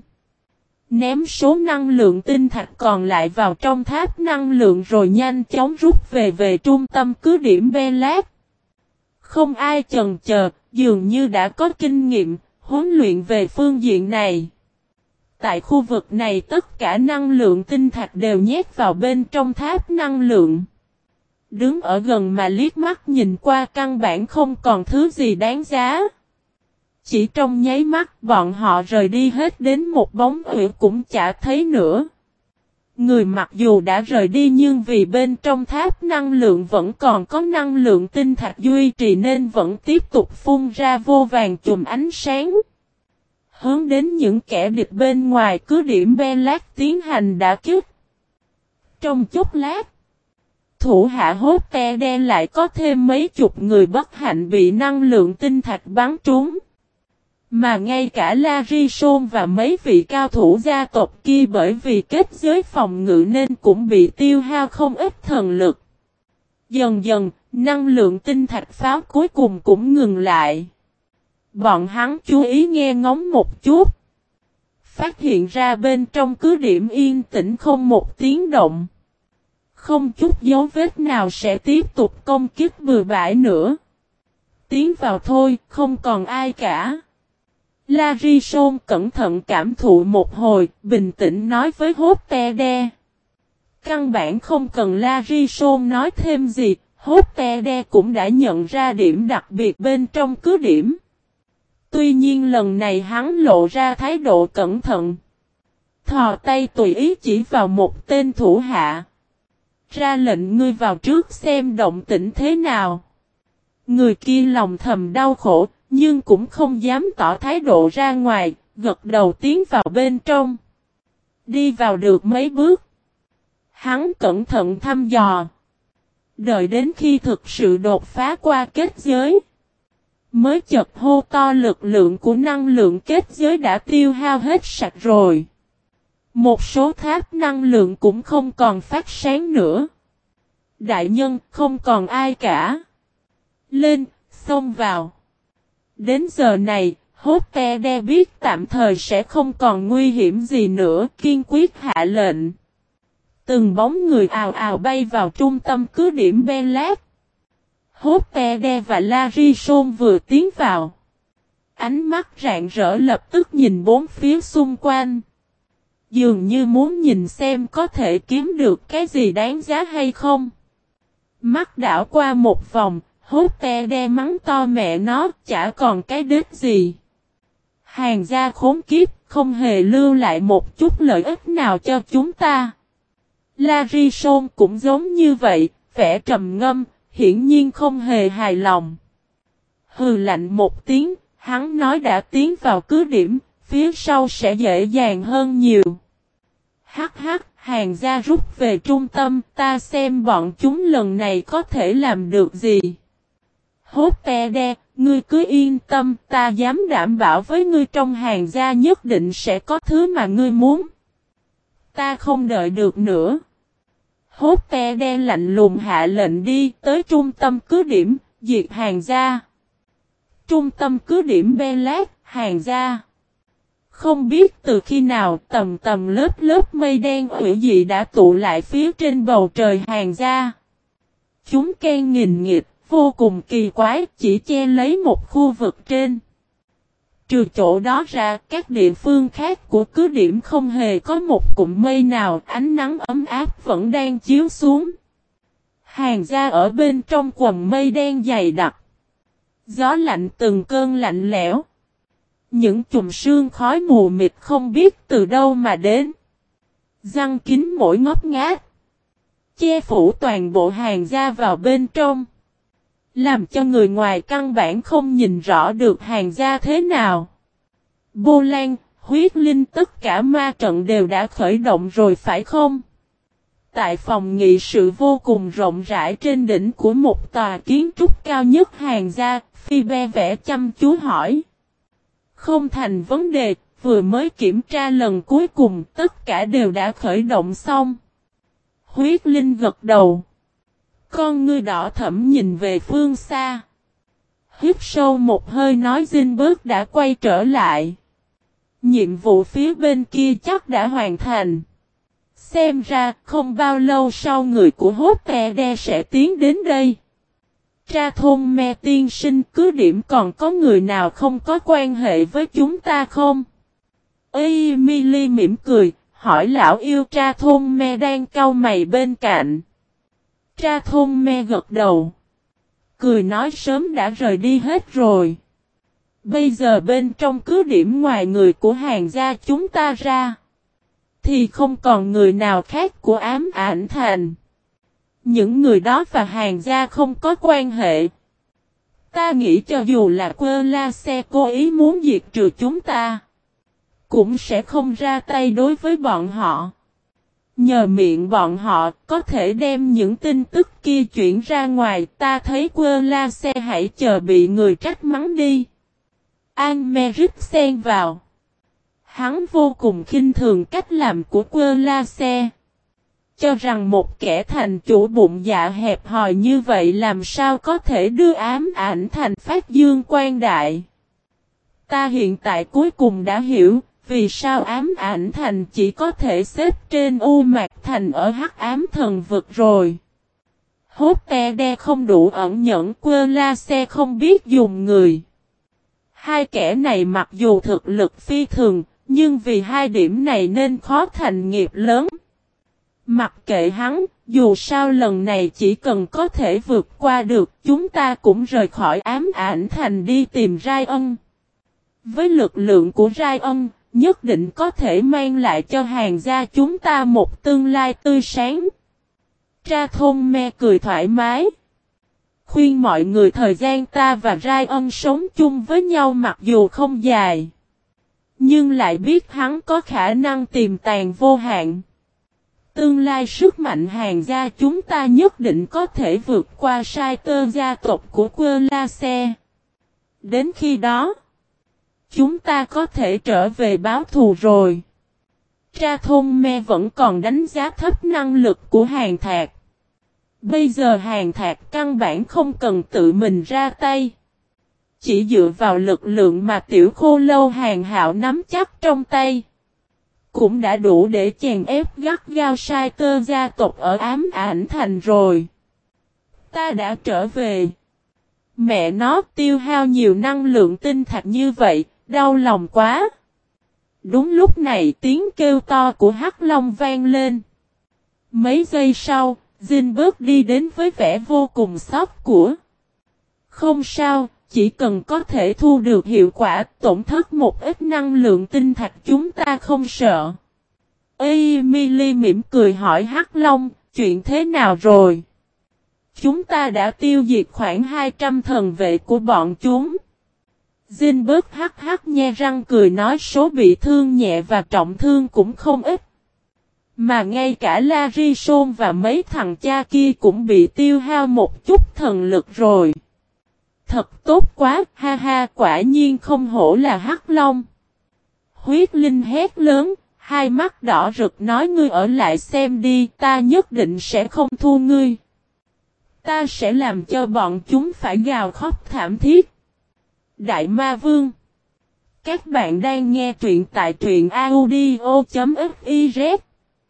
Speaker 1: Ném số năng lượng tinh thạch còn lại vào trong tháp năng lượng rồi nhanh chóng rút về trung tâm cứ điểm Belat. Không ai chần chờ, dường như đã có kinh nghiệm, huấn luyện về phương diện này. Tại khu vực này tất cả năng lượng tinh thạch đều nhét vào bên trong tháp năng lượng. Đứng ở gần mà liếc mắt nhìn qua căn bản không còn thứ gì đáng giá. Chỉ trong nháy mắt bọn họ rời đi hết đến một bóng huyễn cũng chả thấy nữa. Người mặc dù đã rời đi nhưng vì bên trong tháp năng lượng vẫn còn có năng lượng tinh thạch duy trì nên vẫn tiếp tục phun ra vô vàn chùm ánh sáng. Hướng đến những kẻ địch bên ngoài cứ điểm Belat tiến hành đả kích. Trong chốc lát, thủ hạ hốt te đen lại có thêm mấy chục người bất hạnh bị năng lượng tinh thạch bắn trúng. Mà ngay cả Larison và mấy vị cao thủ gia tộc kia bởi vì kết giới phòng ngự nên cũng bị tiêu hao không ít thần lực. Dần dần, năng lượng tinh thạch pháo cuối cùng cũng ngừng lại. Bọn hắn chú ý nghe ngóng một chút. Phát hiện ra bên trong cứ điểm yên tĩnh không một tiếng động. Không chút dấu vết nào sẽ tiếp tục công kích bừa bãi nữa. Tiến vào thôi, không còn ai cả. Larison cẩn thận cảm thụ một hồi, bình tĩnh nói với Hốt-te-đe. Căn bản không cần Larison nói thêm gì, Hốt-te-đe cũng đã nhận ra điểm đặc biệt bên trong cứ điểm. Tuy nhiên lần này hắn lộ ra thái độ cẩn thận. Thò tay tùy ý chỉ vào một tên thủ hạ. Ra lệnh ngươi vào trước xem động tĩnh thế nào. Người kia lòng thầm đau khổ, nhưng cũng không dám tỏ thái độ ra ngoài, gật đầu tiến vào bên trong. Đi vào được mấy bước. Hắn cẩn thận thăm dò. Đợi đến khi thực sự đột phá qua kết giới. Mới chợt hô to lực lượng của năng lượng kết giới đã tiêu hao hết sạch rồi. Một số tháp năng lượng cũng không còn phát sáng nữa. Đại nhân không còn ai cả. Lên, xông vào. Đến giờ này, Hốt-te-đe biết tạm thời sẽ không còn nguy hiểm gì nữa, kiên quyết hạ lệnh. Từng bóng người ào ào bay vào trung tâm cứ điểm Belat. Hốt-te-đe và Larison vừa tiến vào. Ánh mắt rạng rỡ lập tức nhìn bốn phía xung quanh. Dường như muốn nhìn xem có thể kiếm được cái gì đáng giá hay không. Mắt đảo qua một vòng, Hốt-te-đe mắng to mẹ nó, chả còn cái đích gì. Hàng gia khốn kiếp, không hề lưu lại một chút lợi ích nào cho chúng ta. Larison cũng giống như vậy, vẻ trầm ngâm, hiển nhiên không hề hài lòng. Hừ lạnh một tiếng, hắn nói đã tiến vào cứ điểm, phía sau sẽ dễ dàng hơn nhiều. Hắc hắc, hàng gia rút về trung tâm, ta xem bọn chúng lần này có thể làm được gì. Hốt-te-đe, ngươi cứ yên tâm, ta dám đảm bảo với ngươi trong hàng gia nhất định sẽ có thứ mà ngươi muốn. Ta không đợi được nữa. Hốt-te-đe lạnh lùng hạ lệnh đi tới trung tâm cứ điểm, diệt hàng gia. Trung tâm cứ điểm Belat, hàng gia. Không biết từ khi nào tầm tầm lớp lớp mây đen hủy dị đã tụ lại phía trên bầu trời hàng gia. Chúng ken nghìn nghịch, vô cùng kỳ quái, chỉ che lấy một khu vực trên. Trừ chỗ đó ra, các địa phương khác của cứ điểm không hề có một cụm mây nào, ánh nắng ấm áp vẫn đang chiếu xuống. Hàng gia ở bên trong quần mây đen dày đặc. Gió lạnh từng cơn lạnh lẽo. Những chùm sương khói mù mịt không biết từ đâu mà đến. Răng kín mỗi ngóc ngách. Che phủ toàn bộ hàng gia vào bên trong. Làm cho người ngoài căn bản không nhìn rõ được hàng gia thế nào. Bô Lan, Huyết Linh tất cả ma trận đều đã khởi động rồi phải không? Tại phòng nghị sự vô cùng rộng rãi trên đỉnh của một tòa kiến trúc cao nhất hàng gia, Phi-be vẽ chăm chú hỏi. Không thành vấn đề, vừa mới kiểm tra lần cuối cùng tất cả đều đã khởi động xong. Huyết Linh gật đầu. Con ngươi đỏ thẫm nhìn về phương xa. Hít sâu một hơi nói Zinberg đã quay trở lại. Nhiệm vụ phía bên kia chắc đã hoàn thành. Xem ra không bao lâu sau người của Hốt-te-đe sẽ tiến đến đây. Tra thôn me tiên sinh cứ điểm còn có người nào không có quan hệ với chúng ta không? Emily mỉm cười, hỏi lão yêu tra thôn me đang cau mày bên cạnh. Tra thôn me gật đầu. Cười nói sớm đã rời đi hết rồi. Bây giờ bên trong cứ điểm ngoài người của hàng gia chúng ta ra. thì không còn người nào khác của ám ảnh thành. Những người đó và Hàn gia không có quan hệ. Ta nghĩ cho dù là Quơ La Xe cố ý muốn diệt trừ chúng ta, cũng sẽ không ra tay đối với bọn họ. Nhờ miệng bọn họ có thể đem những tin tức kia chuyển ra ngoài. Ta thấy Quơ La Xe hãy chờ bị người trách mắng đi. An-mê-rít xen vào. Hắn vô cùng khinh thường cách làm của Quơ La Xe. Cho rằng một kẻ thành chủ bụng dạ hẹp hòi như vậy làm sao có thể đưa ám ảnh thành phát dương quang đại. Ta hiện tại cuối cùng đã hiểu vì sao ám ảnh thành chỉ có thể xếp trên U Mạc Thành ở Hắc Ám Thần Vực rồi. Hốt te đe không đủ ẩn nhẫn, Quơ La Xe không biết dùng người. Hai kẻ này mặc dù thực lực phi thường, nhưng vì hai điểm này nên khó thành nghiệp lớn. Mặc kệ hắn, dù sao lần này chỉ cần có thể vượt qua được, chúng ta cũng rời khỏi ám ảnh thành đi tìm Rai Ân. Với lực lượng của Rai Ân, nhất định có thể mang lại cho Hàn gia chúng ta một tương lai tươi sáng. Tra Thôn Me cười thoải mái. Khuyên mọi người thời gian ta và Rai Ân sống chung với nhau mặc dù không dài, nhưng lại biết hắn có khả năng tiềm tàng vô hạn. Tương lai sức mạnh Hàn gia chúng ta nhất định có thể vượt qua sai tơ gia tộc của Quơ La Xe. Đến khi đó, chúng ta có thể trở về báo thù rồi. Tra Thôn Me vẫn còn đánh giá thấp năng lực của Hàn Thạc. Bây giờ Hàn Thạc căn bản không cần tự mình ra tay. Chỉ dựa vào lực lượng mà Tiểu Khô Lâu Hàn Hạo nắm chắc trong tay, cũng đã đủ để chèn ép gắt gao sai tơ gia tộc ở ám ảnh thành rồi. Ta đã trở về. Mẹ nó tiêu hao nhiều năng lượng tinh thạch như vậy, đau lòng quá. Đúng lúc này tiếng kêu to của Hắc Long vang lên. Mấy giây sau, Jinberg đi đến với vẻ vô cùng sốc của. Không sao, chỉ cần có thể thu được hiệu quả tổn thất một ít năng lượng tinh thạch chúng ta không sợ. Emily mỉm cười hỏi Hắc Long, chuyện thế nào rồi? Chúng ta đã tiêu diệt khoảng 200 thần vệ của bọn chúng. Jinberg hắc hắc nhe răng cười nói số bị thương nhẹ và trọng thương cũng không ít. Mà ngay cả Larison và mấy thằng cha kia cũng bị tiêu hao một chút thần lực rồi. Thật tốt quá, ha ha, quả nhiên không hổ là Hắc Long. Huyết Linh hét lớn, hai mắt đỏ rực nói ngươi ở lại xem đi, ta nhất định sẽ không thua ngươi. Ta sẽ làm cho bọn chúng phải gào khóc thảm thiết. Đại Ma Vương. Các bạn đang nghe truyện tại truyện audio.fiz.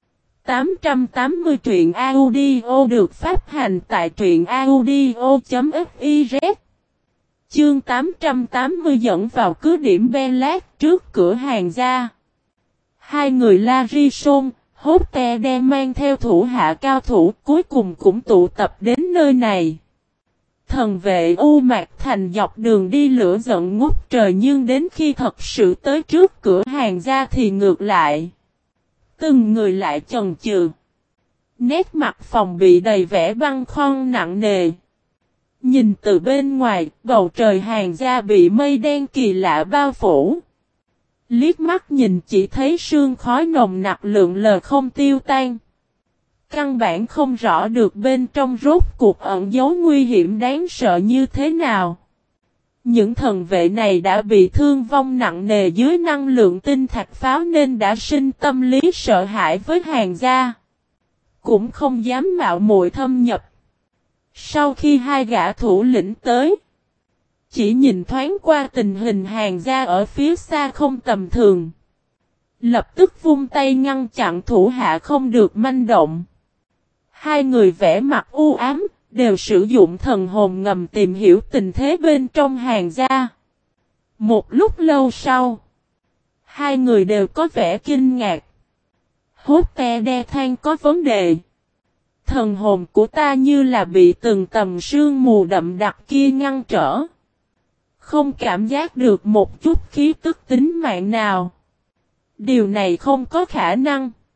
Speaker 1: 880 truyện audio được phát hành tại truyện audio.fiz. Chương 880 dẫn vào cứ điểm Belat trước cửa hàng gia. Hai người Larison, Hotte đem mang theo thủ hạ cao thủ cuối cùng cũng tụ tập đến nơi này. Thần vệ U Mạc Thành dọc đường đi lửa giận ngút trời nhưng đến khi thật sự tới trước cửa hàng gia thì ngược lại. Từng người lại chần chừ. Nét mặt phòng bị đầy vẻ băng khoăn nặng nề. Nhìn từ bên ngoài, bầu trời hàng gia bị mây đen kỳ lạ bao phủ. Liếc mắt nhìn chỉ thấy sương khói nồng nặc lượn lờ không tiêu tan. Căn bản không rõ được bên trong rốt cuộc ẩn giấu nguy hiểm đáng sợ như thế nào. Những thần vệ này đã bị thương vong nặng nề dưới năng lượng tinh thạch pháo nên đã sinh tâm lý sợ hãi với hàng gia. Cũng không dám mạo muội thâm nhập. Sau khi hai gã thủ lĩnh tới, chỉ nhìn thoáng qua tình hình hàng gia ở phía xa không tầm thường. Lập tức vung tay ngăn chặn thủ hạ không được manh động. Hai người vẽ mặt u ám, đều sử dụng thần hồn ngầm tìm hiểu tình thế bên trong hàng gia. Một lúc lâu sau, hai người đều có vẻ kinh ngạc. Hotte đe than có vấn đề. Thần hồn của ta như là bị từng tầm sương mù đậm đặc kia ngăn trở. Không cảm giác được một chút khí tức tính mạng nào. Điều này không có khả năng.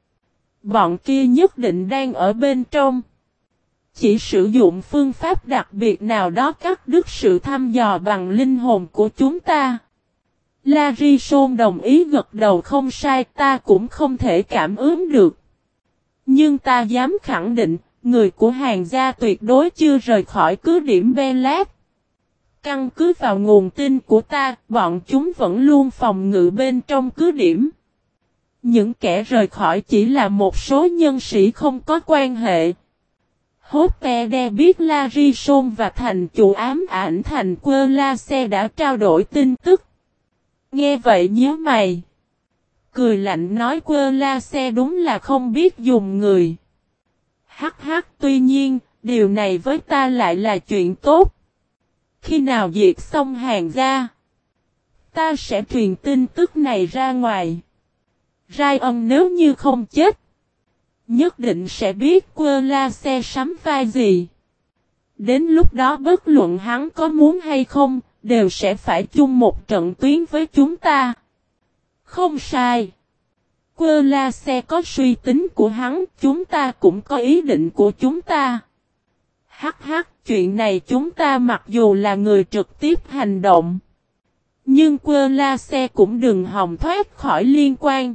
Speaker 1: Bọn kia nhất định đang ở bên trong. Chỉ sử dụng phương pháp đặc biệt nào đó cắt đứt sự thăm dò bằng linh hồn của chúng ta. Larison đồng ý gật đầu, không sai, ta cũng không thể cảm ứng được. Nhưng ta dám khẳng định, người của Hàn gia tuyệt đối chưa rời khỏi cứ điểm Belat. Căn cứ vào nguồn tin của ta, bọn chúng vẫn luôn phòng ngự bên trong cứ điểm. Những kẻ rời khỏi chỉ là một số nhân sĩ không có quan hệ. Hoppede biết Larison và thành chủ ám ảnh thành Querlace đã trao đổi tin tức. Nghe vậy nhíu mày. Cười lạnh nói Querlace đúng là không biết dùng người. Hắc hắc, tuy nhiên, điều này với ta lại là chuyện tốt. Khi nào diệt xong Hàn gia, ta sẽ truyền tin tức này ra ngoài. Ryan nếu như không chết, nhất định sẽ biết Querlace sắm vai gì. Đến lúc đó bất luận hắn có muốn hay không, đều sẽ phải chung một trận tuyến với chúng ta. Không sai. Querlace có suy tính của hắn, chúng ta cũng có ý định của chúng ta. Hắc hắc, chuyện này chúng ta mặc dù là người trực tiếp hành động, nhưng Querlace cũng đừng hòng thoát khỏi liên quan.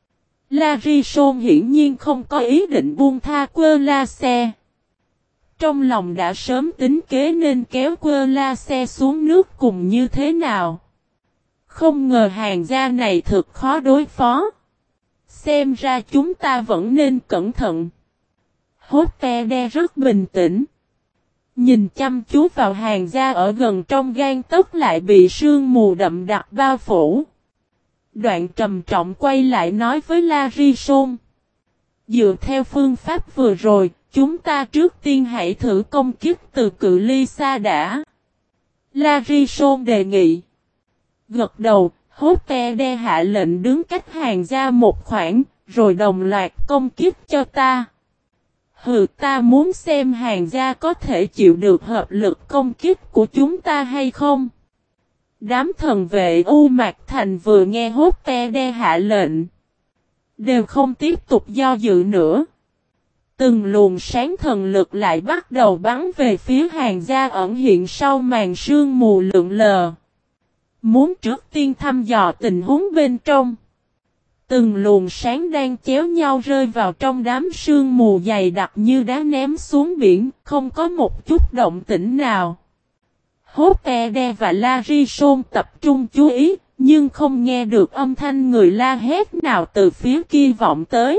Speaker 1: Larison hiển nhiên không có ý định buông tha Querlace. Trong lòng đã sớm tính kế nên kéo Querlace xuống nước cùng như thế nào. Không ngờ Hàn gia này thực khó đối phó. Xem ra chúng ta vẫn nên cẩn thận. Hoppede rất bình tĩnh. Nhìn chăm chú vào Hàn gia ở gần trong gang tấc lại bị sương mù đậm đặc bao phủ. Đoạn trầm trọng quay lại nói với Larison. Dựa theo phương pháp vừa rồi, chúng ta trước tiên hãy thử công kích từ cự ly xa đã. Larison đề nghị. Gật đầu, Hoppede hạ lệnh đứng cách Hàn gia một khoảng, rồi đồng loạt công kích cho ta. Hừ, ta muốn xem Hàn gia có thể chịu được hợp lực công kích của chúng ta hay không. Đám thần vệ U Mạc Thành vừa nghe Hoppede hạ lệnh, đều không tiếp tục do dự nữa. Từng luồng sáng thần lực lại bắt đầu bắn về phía Hàn gia ẩn hiện sau màn sương mù lượn lờ. Muốn trước tiên thăm dò tình huống bên trong. Từng luồng sáng đang chéo nhau rơi vào trong đám sương mù dày đặc như đá ném xuống biển, không có một chút động tĩnh nào. Hoppede và Larison tập trung chú ý, nhưng không nghe được âm thanh người la hét nào từ phía kia vọng tới.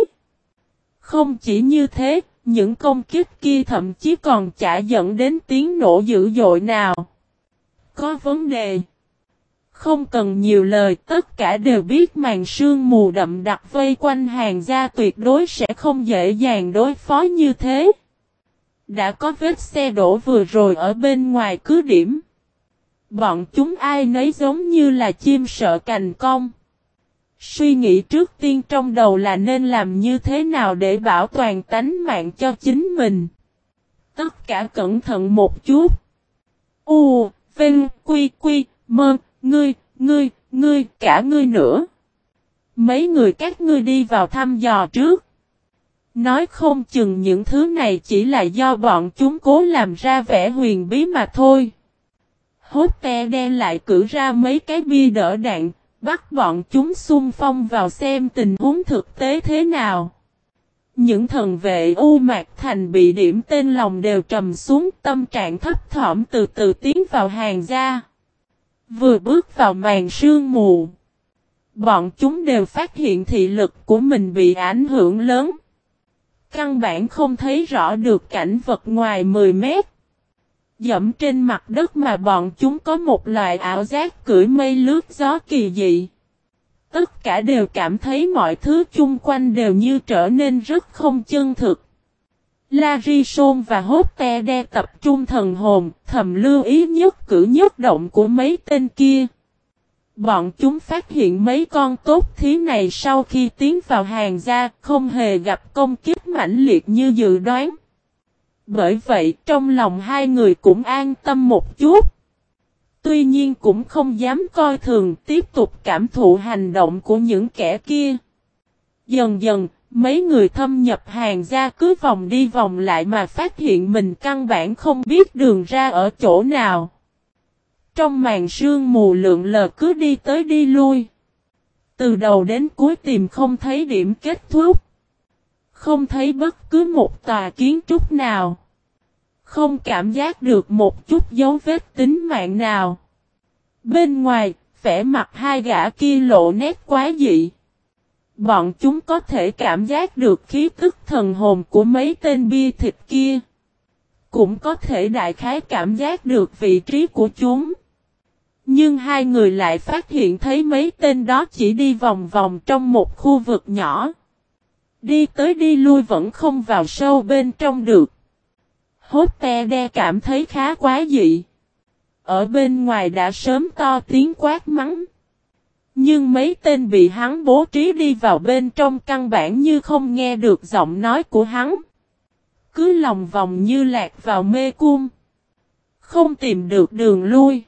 Speaker 1: Không chỉ như thế, những công kích kia thậm chí còn chả dẫn đến tiếng nổ dữ dội nào. Có vấn đề. Không cần nhiều lời, tất cả đều biết màn sương mù đậm đặc vây quanh Hàn gia tuyệt đối sẽ không dễ dàng đối phó như thế. Đã có vết xe đổ vừa rồi ở bên ngoài cứ điểm. Bọn chúng ai nấy giống như là chim sợ cành cong. Suy nghĩ trước tiên trong đầu là nên làm như thế nào để bảo toàn tánh mạng cho chính mình. Tất cả cẩn thận một chút. U, Vinh, Quy, Quy, Mơ, ngươi, cả ngươi nữa. Mấy người các ngươi đi vào thăm dò trước. Nói không chừng những thứ này chỉ là do bọn chúng cố làm ra vẻ huyền bí mà thôi. Hoppede lại cử ra mấy cái bia đỡ đạn, bắt bọn chúng xung phong vào xem tình huống thực tế thế nào. Những thần vệ U Mạc Thành bị điểm tên lòng đều trầm xuống, tâm trạng thấp thỏm từ từ tiến vào Hàn gia. Vừa bước vào màn sương mù, bọn chúng đều phát hiện thị lực của mình bị ảnh hưởng lớn. Căn bản không thấy rõ được cảnh vật ngoài 10 mét. Dẫm trên mặt đất mà bọn chúng có một loại ảo giác cưỡi mây lướt gió kỳ dị. Tất cả đều cảm thấy mọi thứ chung quanh đều như trở nên rất không chân thực. Larison và Hoppede tập trung thần hồn, thầm lưu ý nhất cử nhất động của mấy tên kia. Bọn chúng phát hiện mấy con tốt thí này sau khi tiến vào Hàn gia không hề gặp công kích mãnh liệt như dự đoán. Bởi vậy trong lòng hai người cũng an tâm một chút. Tuy nhiên cũng không dám coi thường, tiếp tục cảm thụ hành động của những kẻ kia. Dần dần, Mấy người thâm nhập hàng gia cứ vòng đi vòng lại mà phát hiện mình căn bản không biết đường ra ở chỗ nào. Trong màn sương mù lượn lờ cứ đi tới đi lui. Từ đầu đến cuối tìm không thấy điểm kết thúc. Không thấy bất cứ một tòa kiến trúc nào. Không cảm giác được một chút dấu vết tính mạng nào. Bên ngoài, vẻ mặt hai gã kia lộ nét quá dị. Bọn chúng có thể cảm giác được khí tức thần hồn của mấy tên bia thịt kia. Cũng có thể đại khái cảm giác được vị trí của chúng. Nhưng hai người lại phát hiện thấy mấy tên đó chỉ đi vòng vòng trong một khu vực nhỏ. Đi tới đi lui vẫn không vào sâu bên trong được. Hoppe cảm thấy khá quá dị. Ở bên ngoài đã sớm to tiếng quát mắng. Nhưng mấy tên bị hắn bố trí đi vào bên trong căn bản như không nghe được giọng nói của hắn. Cứ lòng vòng như lạc vào mê cung. Không tìm được đường lui.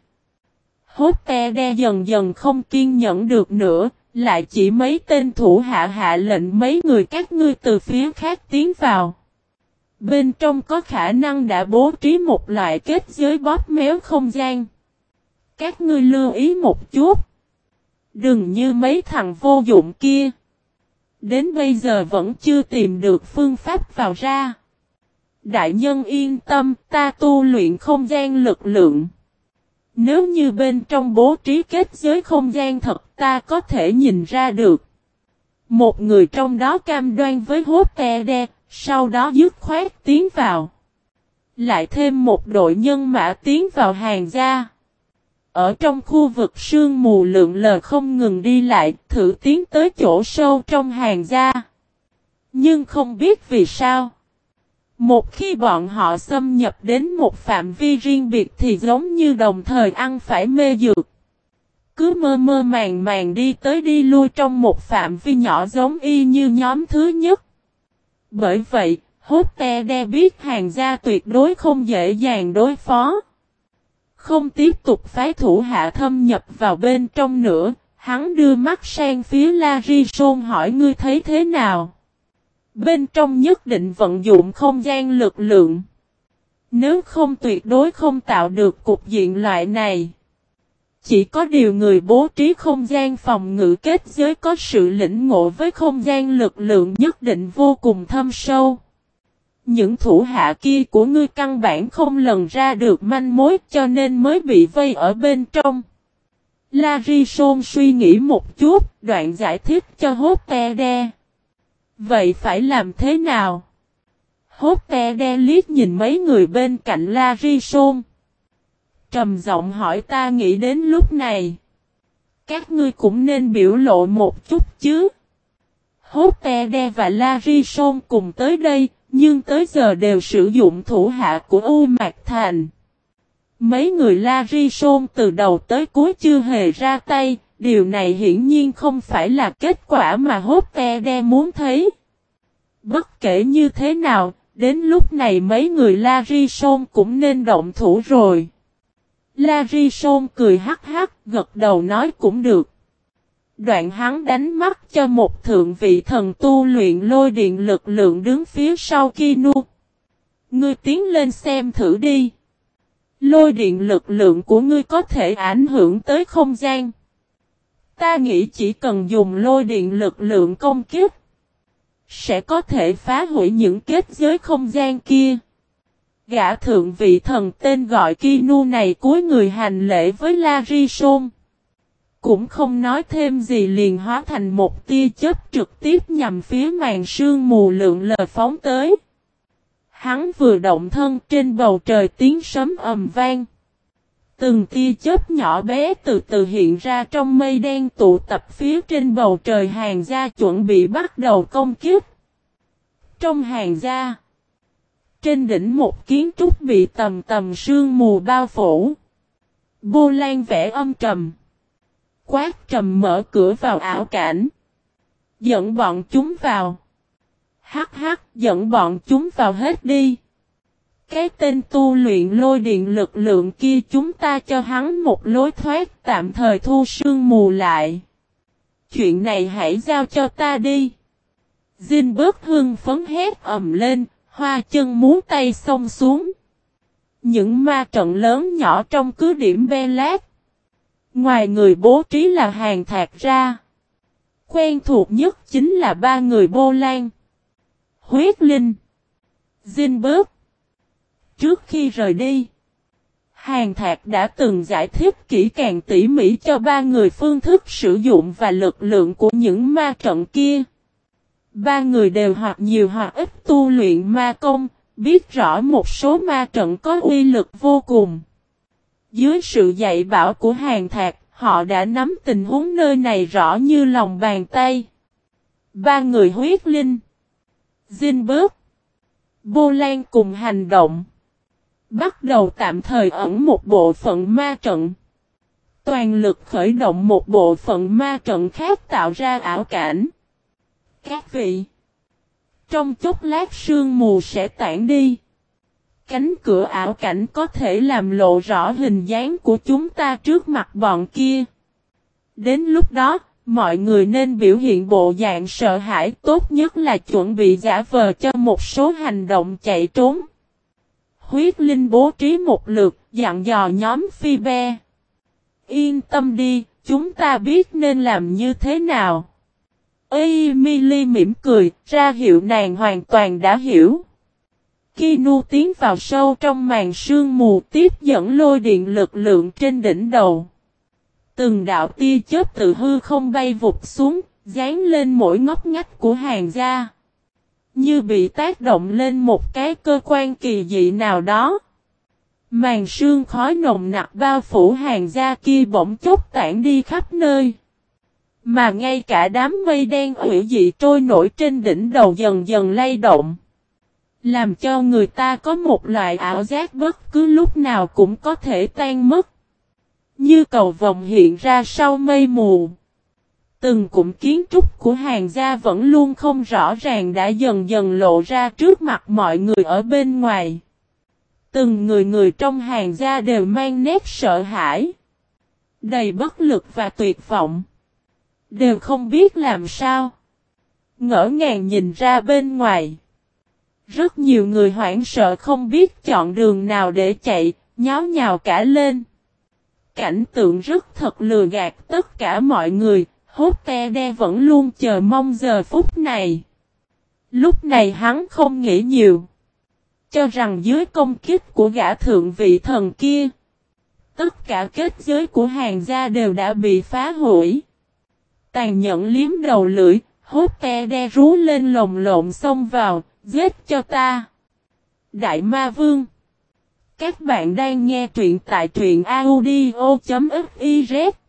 Speaker 1: Hoppe dần dần không kiên nhẫn được nữa. Lại chỉ mấy tên thủ hạ lệnh mấy người các ngươi từ phía khác tiến vào. Bên trong có khả năng đã bố trí một loại kết giới bóp méo không gian. Các ngươi lưu ý một chút. Đừng như mấy thằng vô dụng kia. Đến bây giờ vẫn chưa tìm được phương pháp vào ra. Đại nhân yên tâm, ta tu luyện không gian lực lượng. Nếu như bên trong bố trí kết giới không gian thật ta có thể nhìn ra được. Một người trong đó cam đoan với Hoppe, sau đó dứt khoát tiến vào. Lại thêm một đội nhân mã tiến vào hàng gia. Ở trong khu vực sương mù lượn lờ không ngừng đi lại, thử tiến tới chỗ sâu trong hàng gia. Nhưng không biết vì sao. Một khi bọn họ xâm nhập đến một phạm vi riêng biệt thì giống như đồng thời ăn phải mê dược. Cứ mơ mơ màng màng đi tới đi lui trong một phạm vi nhỏ giống y như nhóm thứ nhất. Bởi vậy, Hoppe biết hàng gia tuyệt đối không dễ dàng đối phó. Không tiếp tục phái thủ hạ thâm nhập vào bên trong nữa, hắn đưa mắt sang phía Larison hỏi ngươi thấy thế nào. Bên trong nhất định vận dụng không gian lực lượng. Nếu không tuyệt đối không tạo được cục diện loại này. Chỉ có điều người bố trí không gian phòng ngự kết giới có sự lĩnh ngộ với không gian lực lượng nhất định vô cùng thâm sâu. Những thủ hạ kia của ngươi căn bản không lần ra được manh mối cho nên mới bị vây ở bên trong. Larison suy nghĩ một chút, đoạn giải thích cho Hoppe. Vậy phải làm thế nào? Hoppe liếc nhìn mấy người bên cạnh Larison. Trầm giọng hỏi ta nghĩ đến lúc này. Các ngươi cũng nên biểu lộ một chút chứ. Hoppe và Larison cùng tới đây, nhưng tới giờ đều sử dụng thủ hạ của U Mạc Thành. Mấy người Larison từ đầu tới cuối chưa hề ra tay, điều này hiển nhiên không phải là kết quả mà Hoppe muốn thấy. Bất kể như thế nào, đến lúc này mấy người Larison cũng nên động thủ rồi. Larison cười hắc hắc, gật đầu nói cũng được. Đoạn hắn đánh mắt cho một thượng vị thần tu luyện lôi điện lực lượng đứng phía sau Kinu. Ngươi tiến lên xem thử đi. Lôi điện lực lượng của ngươi có thể ảnh hưởng tới không gian. Ta nghĩ chỉ cần dùng lôi điện lực lượng công kích, sẽ có thể phá hủy những kết giới không gian kia. Gã thượng vị thần tên gọi Kinu này cúi người hành lễ với Larison. Cũng không nói thêm gì liền hóa thành một tia chớp trực tiếp nhằm phía màn sương mù lượn lờ phóng tới. Hắn vừa động thân trên bầu trời tiếng sấm ầm vang. Từng tia chớp nhỏ bé từ từ hiện ra trong mây đen tụ tập phía trên bầu trời hàng gia chuẩn bị bắt đầu công kích. Trong hàng gia, trên đỉnh một kiến trúc bị tầm tầm sương mù bao phủ. Bô Lan vẽ âm trầm. Quát trầm mở cửa vào ảo cảnh. Dẫn bọn chúng vào. Hắc hắc, dẫn bọn chúng vào hết đi. Cái tên tu luyện lôi điện lực lượng kia chúng ta cho hắn một lối thoát tạm thời thu sương mù lại. Chuyện này hãy giao cho ta đi. Jinberg hưng phấn hét ầm lên, hoa chân múa tay xông xuống. Những ma trận lớn nhỏ trong cứ điểm Belat. Ngoài người bố trí là hàng thạc ra. Quen thuộc nhất chính là ba người Bô Lan, Huyết Linh, Jinberg. Trước khi rời đi, hàng thạc đã từng giải thích kỹ càng tỉ mỉ cho ba người phương thức sử dụng và lực lượng của những ma trận kia. Ba người đều hoặc nhiều hoặc ít tu luyện ma công, biết rõ một số ma trận có uy lực vô cùng. Dưới sự dạy bảo của hàng thạc, họ đã nắm tình huống nơi này rõ như lòng bàn tay. Ba người Huyết Linh, Jinberg, Bô Lan cùng hành động. Bắt đầu tạm thời ẩn một bộ phận ma trận. Toàn lực khởi động một bộ phận ma trận khác tạo ra ảo cảnh. Các vị, trong chốc lát sương mù sẽ tản đi. Cánh cửa ảo cảnh có thể làm lộ rõ hình dáng của chúng ta trước mặt bọn kia. Đến lúc đó, mọi người nên biểu hiện bộ dạng sợ hãi, tốt nhất là chuẩn bị giả vờ cho một số hành động chạy trốn. Huyết Linh bố trí một lượt, dặn dò nhóm Phi Be. Yên tâm đi, chúng ta biết nên làm như thế nào. Emily mỉm cười, ra hiệu nàng hoàn toàn đã hiểu. Kinu tiến vào sâu trong màn sương mù, tiếp dẫn lôi điện lực lượng trên đỉnh đầu. Từng đạo tia chớp từ hư không bay vụt xuống, dán lên mỗi ngóc ngách của hàng gia. Như bị tác động lên một cái cơ quan kỳ dị nào đó. Màn sương khói nồng nặc bao phủ hàng gia kia bỗng chốc tản đi khắp nơi. Mà ngay cả đám mây đen hủy dị trôi nổi trên đỉnh đầu dần dần lay động. Làm cho người ta có một loại ảo giác bất cứ lúc nào cũng có thể tan mất. Như cầu vồng hiện ra sau mây mù. Từng cụm kiến trúc của hàng gia vẫn luôn không rõ ràng đã dần dần lộ ra trước mặt mọi người ở bên ngoài. Từng người trong hàng gia đều mang nét sợ hãi. Đầy bất lực và tuyệt vọng. Đều không biết làm sao. Ngỡ ngàng nhìn ra bên ngoài. Rất nhiều người hoảng sợ không biết chọn đường nào để chạy, nháo nhào cả lên. Cảnh tượng rất thật lừa gạt tất cả mọi người, Hotte vẫn luôn chờ mong giờ phút này. Lúc này hắn không nghĩ nhiều. Cho rằng dưới công kích của gã thượng vị thần kia, tất cả kết giới của hàng gia đều đã bị phá hủy. Tàn nhẫn liếm đầu lưỡi, Hotte rú lên lồng lộn xông vào, giết cho ta. Đại Ma Vương. Các bạn đang nghe truyện tại truyện audio.fiz.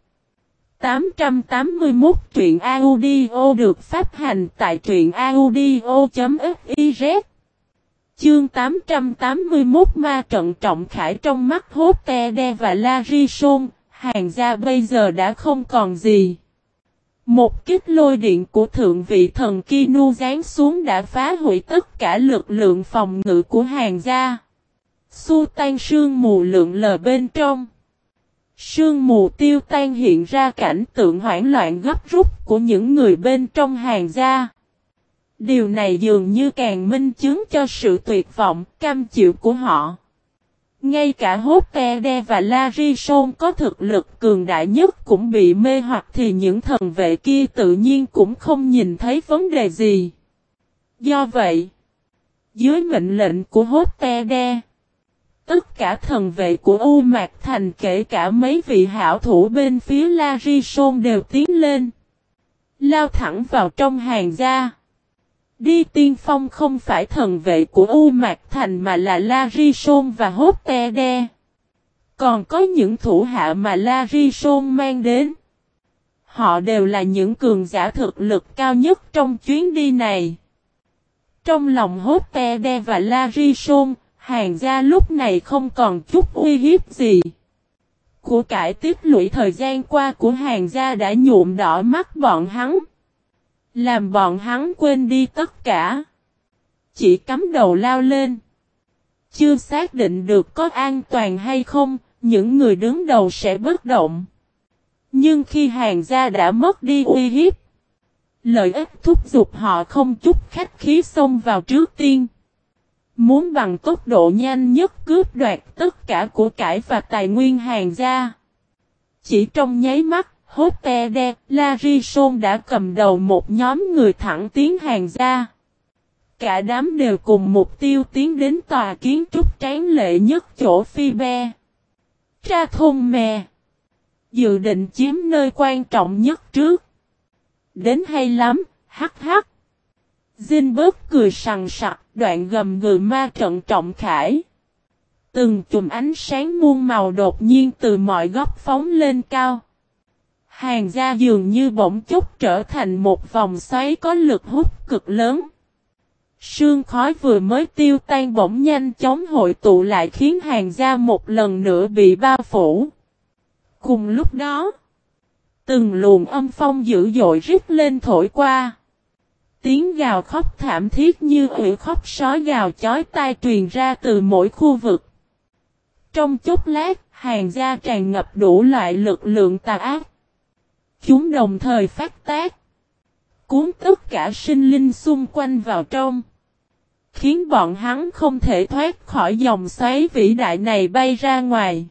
Speaker 1: 881 truyện audio được phát hành tại truyện audio.fiz. Chương 881 ma trận trọng khải trong mắt Hotte và Larison, hàng gia bây giờ đã không còn gì. Một kích lôi điện của thượng vị thần Kinu giáng xuống đã phá hủy tất cả lực lượng phòng ngự của hàng gia. Xua tan sương mù lượn lờ bên trong. Sương mù tiêu tan hiện ra cảnh tượng hoảng loạn gấp rút của những người bên trong hàng gia. Điều này dường như càng minh chứng cho sự tuyệt vọng, cam chịu của họ. Ngay cả Hotte và Larison có thực lực cường đại nhất cũng bị mê hoặc thì những thần vệ kia tự nhiên cũng không nhìn thấy vấn đề gì. Do vậy, dưới mệnh lệnh của Hotte, tất cả thần vệ của U Mạc Thành kể cả mấy vị hảo thủ bên phía Larison đều tiến lên. Lao thẳng vào trong hàng gia. Đi tiên phong không phải thần vệ của U Mạc Thành mà là Larison và Hotte. Còn có những thủ hạ mà Larison mang đến. Họ đều là những cường giả thực lực cao nhất trong chuyến đi này. Trong lòng Hotte và Larison, hàng gia lúc này không còn chút uy hiếp gì. Của cải tích lũy thời gian qua của hàng gia đã nhuộm đỏ mắt bọn hắn. Làm bọn hắn quên đi tất cả. Chỉ cắm đầu lao lên. Chưa xác định được có an toàn hay không, những người đứng đầu sẽ bất động. Nhưng khi hàng gia đã mất đi uy hiếp, Lợi ích thúc giục họ không chút khách khí xông vào trước tiên. Muốn bằng tốc độ nhanh nhất cướp đoạt tất cả của cải và tài nguyên Hàn gia. Chỉ trong nháy mắt, Hotte Larison đã cầm đầu một nhóm người thẳng tiến Hàn gia. Cả đám đều cùng mục tiêu tiến đến tòa kiến trúc tráng lệ nhất chỗ Phi Be. Tra thôn mè. Dự định chiếm nơi quan trọng nhất trước. Đến hay lắm, hắc hắc. Zinberg cười sằng sặc, đoạn gầm gừ ma trận trọng khải. Từng chùm ánh sáng muôn màu đột nhiên từ mọi góc phóng lên cao. Hàn gia dường như bỗng chốc trở thành một vòng xoáy có lực hút cực lớn. Sương khói vừa mới tiêu tan bỗng nhanh chóng hội tụ lại khiến Hàn gia một lần nữa bị bao phủ. Cùng lúc đó, từng luồng âm phong dữ dội rít lên thổi qua. Tiếng gào khóc thảm thiết như ủy khóc sói gào chói tai truyền ra từ mỗi khu vực. Trong chốc lát, Hàn gia tràn ngập đủ loại lực lượng tà ác. Chúng đồng thời phát tác, cuốn tất cả sinh linh xung quanh vào trong, khiến bọn hắn không thể thoát khỏi dòng xoáy vĩ đại này bay ra ngoài.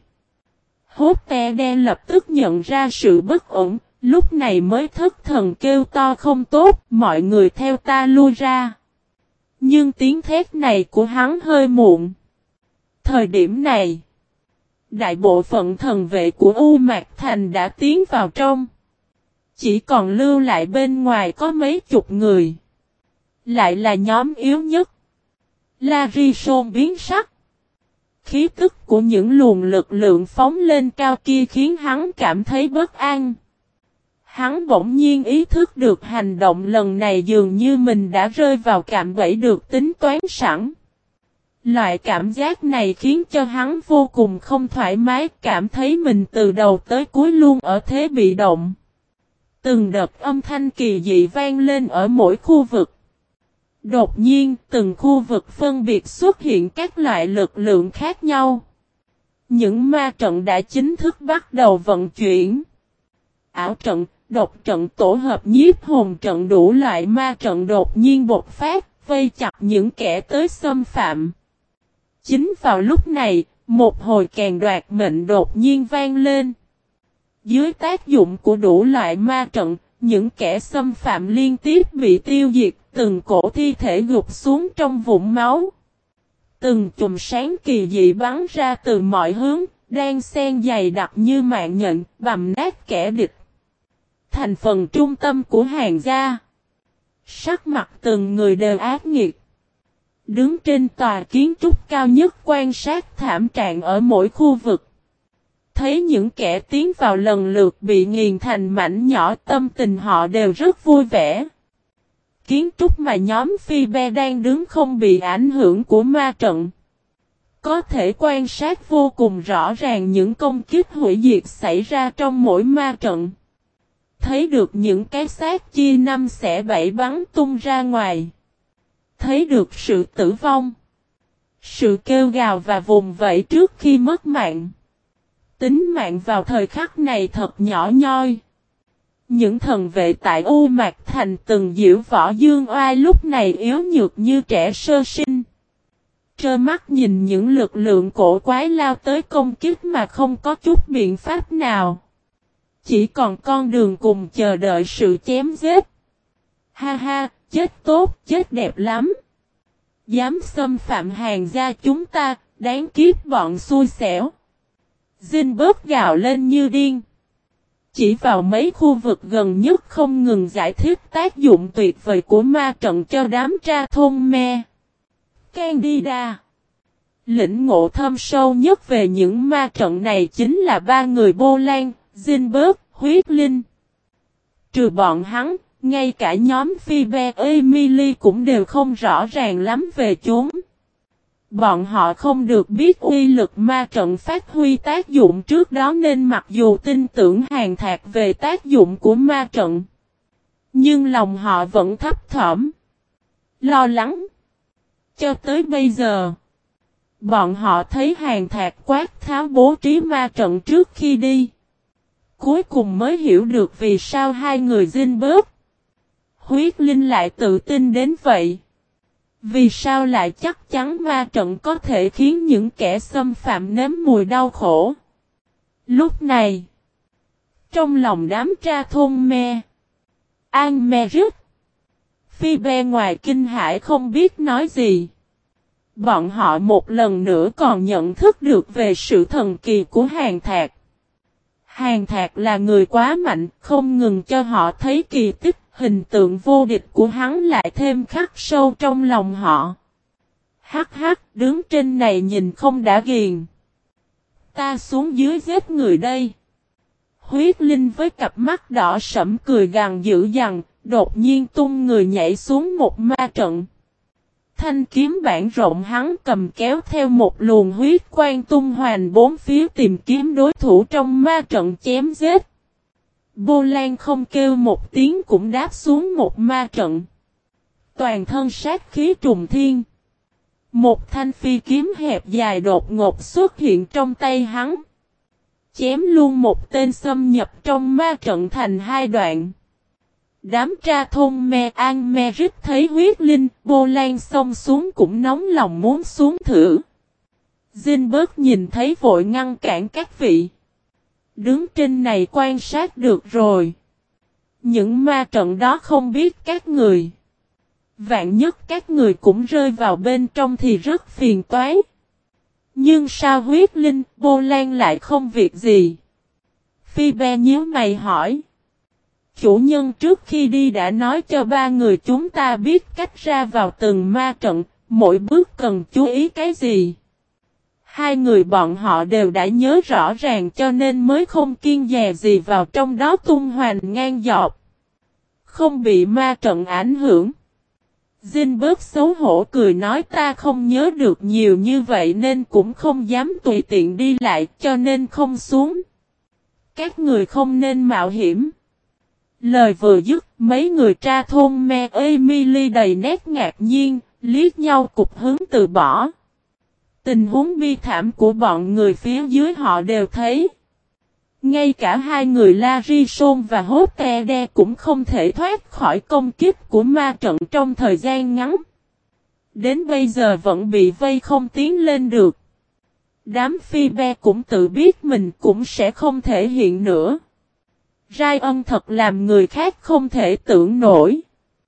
Speaker 1: Hotte lập tức nhận ra sự bất ổn, lúc này mới thất thần kêu to không tốt, mọi người theo ta lui ra. Nhưng tiếng thét này của hắn hơi muộn. Thời điểm này, đại bộ phận thần vệ của U Mạc Thành đã tiến vào trong. Chỉ còn lưu lại bên ngoài có mấy chục người. Lại là nhóm yếu nhất. Larison biến sắc. Khí tức của những luồng lực lượng phóng lên cao kia khiến hắn cảm thấy bất an. Hắn bỗng nhiên ý thức được hành động lần này dường như mình đã rơi vào cạm bẫy được tính toán sẵn. Loại cảm giác này khiến cho hắn vô cùng không thoải mái, cảm thấy mình từ đầu tới cuối luôn ở thế bị động. Từng đợt âm thanh kỳ dị vang lên ở mỗi khu vực. Đột nhiên, từng khu vực phân biệt xuất hiện các loại lực lượng khác nhau. Những ma trận đã chính thức bắt đầu vận chuyển. Ảo trận, độc trận tổ hợp nhiếp hồn trận đủ loại ma trận đột nhiên bộc phát, vây chặt những kẻ tới xâm phạm. Chính vào lúc này, một hồi kèn đoạt mệnh đột nhiên vang lên. Dưới tác dụng của đủ loại ma trận, những kẻ xâm phạm liên tiếp bị tiêu diệt, từng cổ thi thể gục xuống trong vũng máu. Từng chùm sáng kỳ dị bắn ra từ mọi hướng, đang xen dày đặc như mạng nhện, bầm nát kẻ địch. Thành phần trung tâm của Hàn gia. Sắc mặt từng người đều ác nghiệt. Đứng trên tòa kiến trúc cao nhất quan sát thảm trạng ở mỗi khu vực. Thấy những kẻ tiến vào lần lượt bị nghiền thành mảnh nhỏ, tâm tình họ đều rất vui vẻ. Kiến trúc mà nhóm Phi Be đang đứng không bị ảnh hưởng của ma trận. Có thể quan sát vô cùng rõ ràng những công kích hủy diệt xảy ra trong mỗi ma trận. Thấy được những cái xác chia năm xẻ bảy bắn tung ra ngoài. Thấy được sự tử vong. Sự kêu gào và vùng vẫy trước khi mất mạng. Tính mạng vào thời khắc này thật nhỏ nhoi. Những thần vệ tại U Mạc Thành từng diễu võ dương oai lúc này yếu nhược như trẻ sơ sinh. Trơ mắt nhìn những lực lượng cổ quái lao tới công kích mà không có chút biện pháp nào. Chỉ còn con đường cùng chờ đợi sự chém giết. Ha ha, chết tốt, chết đẹp lắm. Dám xâm phạm Hàn gia chúng ta, đáng kiếp bọn xui xẻo. Zinberg gào lên như điên. Chỉ vào mấy khu vực gần nhất không ngừng giải thích tác dụng tuyệt vời của ma trận cho đám tra thôn me. Candida. Lĩnh ngộ thâm sâu nhất về những ma trận này chính là ba người Bô Lan, Zinberg, Huyết Linh. Trừ bọn hắn, ngay cả nhóm Phi Be Emily cũng đều không rõ ràng lắm về chúng. Bọn họ không được biết uy lực ma trận phát huy tác dụng trước đó nên mặc dù tin tưởng hàng thạc về tác dụng của ma trận. Nhưng lòng họ vẫn thấp thỏm. Lo lắng. Cho tới bây giờ, bọn họ thấy hàng thạc quát tháo bố trí ma trận trước khi đi. Cuối cùng mới hiểu được vì sao hai người Zinberg, Huyết Linh lại tự tin đến vậy? Vì sao lại chắc chắn ma trận có thể khiến những kẻ xâm phạm nếm mùi đau khổ? Lúc này, trong lòng đám tra thôn me, An me rít, Phi Be ngoài kinh hãi không biết nói gì. Bọn họ một lần nữa còn nhận thức được về sự thần kỳ của Hàn Thạc. Hàn Thạc là người quá mạnh, không ngừng cho họ thấy kỳ tích, hình tượng vô địch của hắn lại thêm khắc sâu trong lòng họ. Hắc hắc, đứng trên này nhìn không đã ghiền. Ta xuống dưới giết người đây. Huyết Linh với cặp mắt đỏ sẫm cười gằn dữ dằn, đột nhiên tung người nhảy xuống một ma trận. Thanh kiếm bản rộng hắn cầm kéo theo một luồng huyết quang tung hoành bốn phía tìm kiếm đối thủ trong ma trận chém giết. Bô Lan không kêu một tiếng cũng đáp xuống một ma trận. Toàn thân sát khí trùng thiên. Một thanh phi kiếm hẹp dài đột ngột xuất hiện trong tay hắn. Chém luôn một tên xâm nhập trong ma trận thành hai đoạn. Đám tra thôn me An me rít thấy Huyết Linh, Bô Lan xông xuống cũng nóng lòng muốn xuống thử. Zinberg nhìn thấy vội ngăn cản các vị. Đứng trên này quan sát được rồi. Những ma trận đó không biết các người. Vạn nhất các người cũng rơi vào bên trong thì rất phiền toái. Nhưng sao Huyết Linh, Bô Lan lại không việc gì? Phi Be nhíu mày hỏi. Chủ nhân trước khi đi đã nói cho ba người chúng ta biết cách ra vào từng ma trận, mỗi bước cần chú ý cái gì. Hai người bọn họ đều đã nhớ rõ ràng cho nên mới không kiêng dè gì vào trong đó tung hoành ngang dọc. Không bị ma trận ảnh hưởng. Zinberg xấu hổ cười nói ta không nhớ được nhiều như vậy nên cũng không dám tùy tiện đi lại cho nên không xuống. Các người không nên mạo hiểm. Lời vừa dứt, mấy người tra thôn me Emily đầy nét ngạc nhiên, liếc nhau cục hứng từ bỏ. Tình huống bi thảm của bọn người phía dưới họ đều thấy. Ngay cả hai người Larison và Hotede cũng không thể thoát khỏi công kích của ma trận trong thời gian ngắn. Đến bây giờ vẫn bị vây không tiến lên được. Đám Phi Be cũng tự biết mình cũng sẽ không thể hiện nữa. Ryan thật làm người khác không thể tưởng nổi.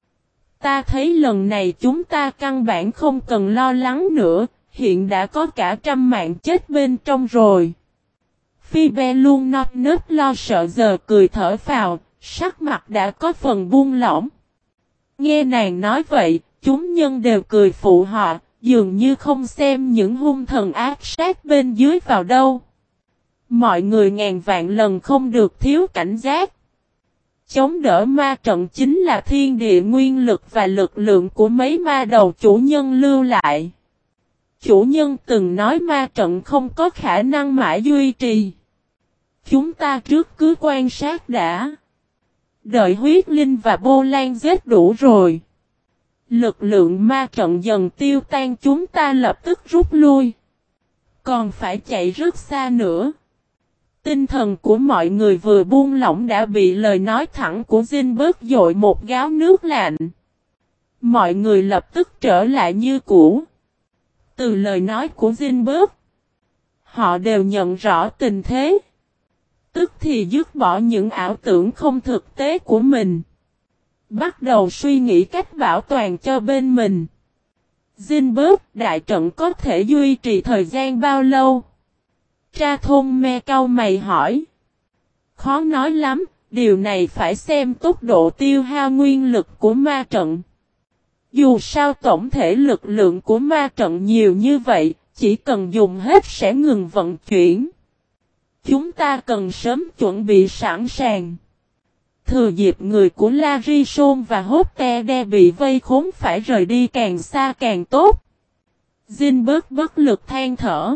Speaker 1: Ta thấy lần này chúng ta căn bản không cần lo lắng nữa, hiện đã có cả 100 mạng chết bên trong rồi. Phi Be luôn non nớt lo sợ giờ cười thở phào, sắc mặt đã có phần buông lỏng. Nghe nàng nói vậy, chúng nhân đều cười phụ họ, dường như không xem những hung thần ác sát bên dưới vào đâu. Mọi người ngàn vạn lần không được thiếu cảnh giác. Chống đỡ ma trận chính là thiên địa nguyên lực và lực lượng của mấy ma đầu chủ nhân lưu lại. Chủ nhân từng nói ma trận không có khả năng mãi duy trì. Chúng ta trước cứ quan sát đã. Đợi Huyết Linh và Bô Lan giết đủ rồi. Lực lượng ma trận dần tiêu tan chúng ta lập tức rút lui. Còn phải chạy rất xa nữa. Tinh thần của mọi người vừa buông lỏng đã bị lời nói thẳng của Zinberg dội một gáo nước lạnh. Mọi người lập tức trở lại như cũ. Từ lời nói của Zinberg, họ đều nhận rõ tình thế. Tức thì dứt bỏ những ảo tưởng không thực tế của mình. Bắt đầu suy nghĩ cách bảo toàn cho bên mình. Zinberg, đại trận có thể duy trì thời gian bao lâu? Tra thôn me cau mày hỏi. Khó nói lắm, điều này phải xem tốc độ tiêu hao nguyên lực của ma trận. Dù sao tổng thể lực lượng của ma trận nhiều như vậy, chỉ cần dùng hết sẽ ngừng vận chuyển. Chúng ta cần sớm chuẩn bị sẵn sàng. Thừa dịp người của Larison và Hotede bị vây khốn phải rời đi càng xa càng tốt. Zinberg bất lực than thở.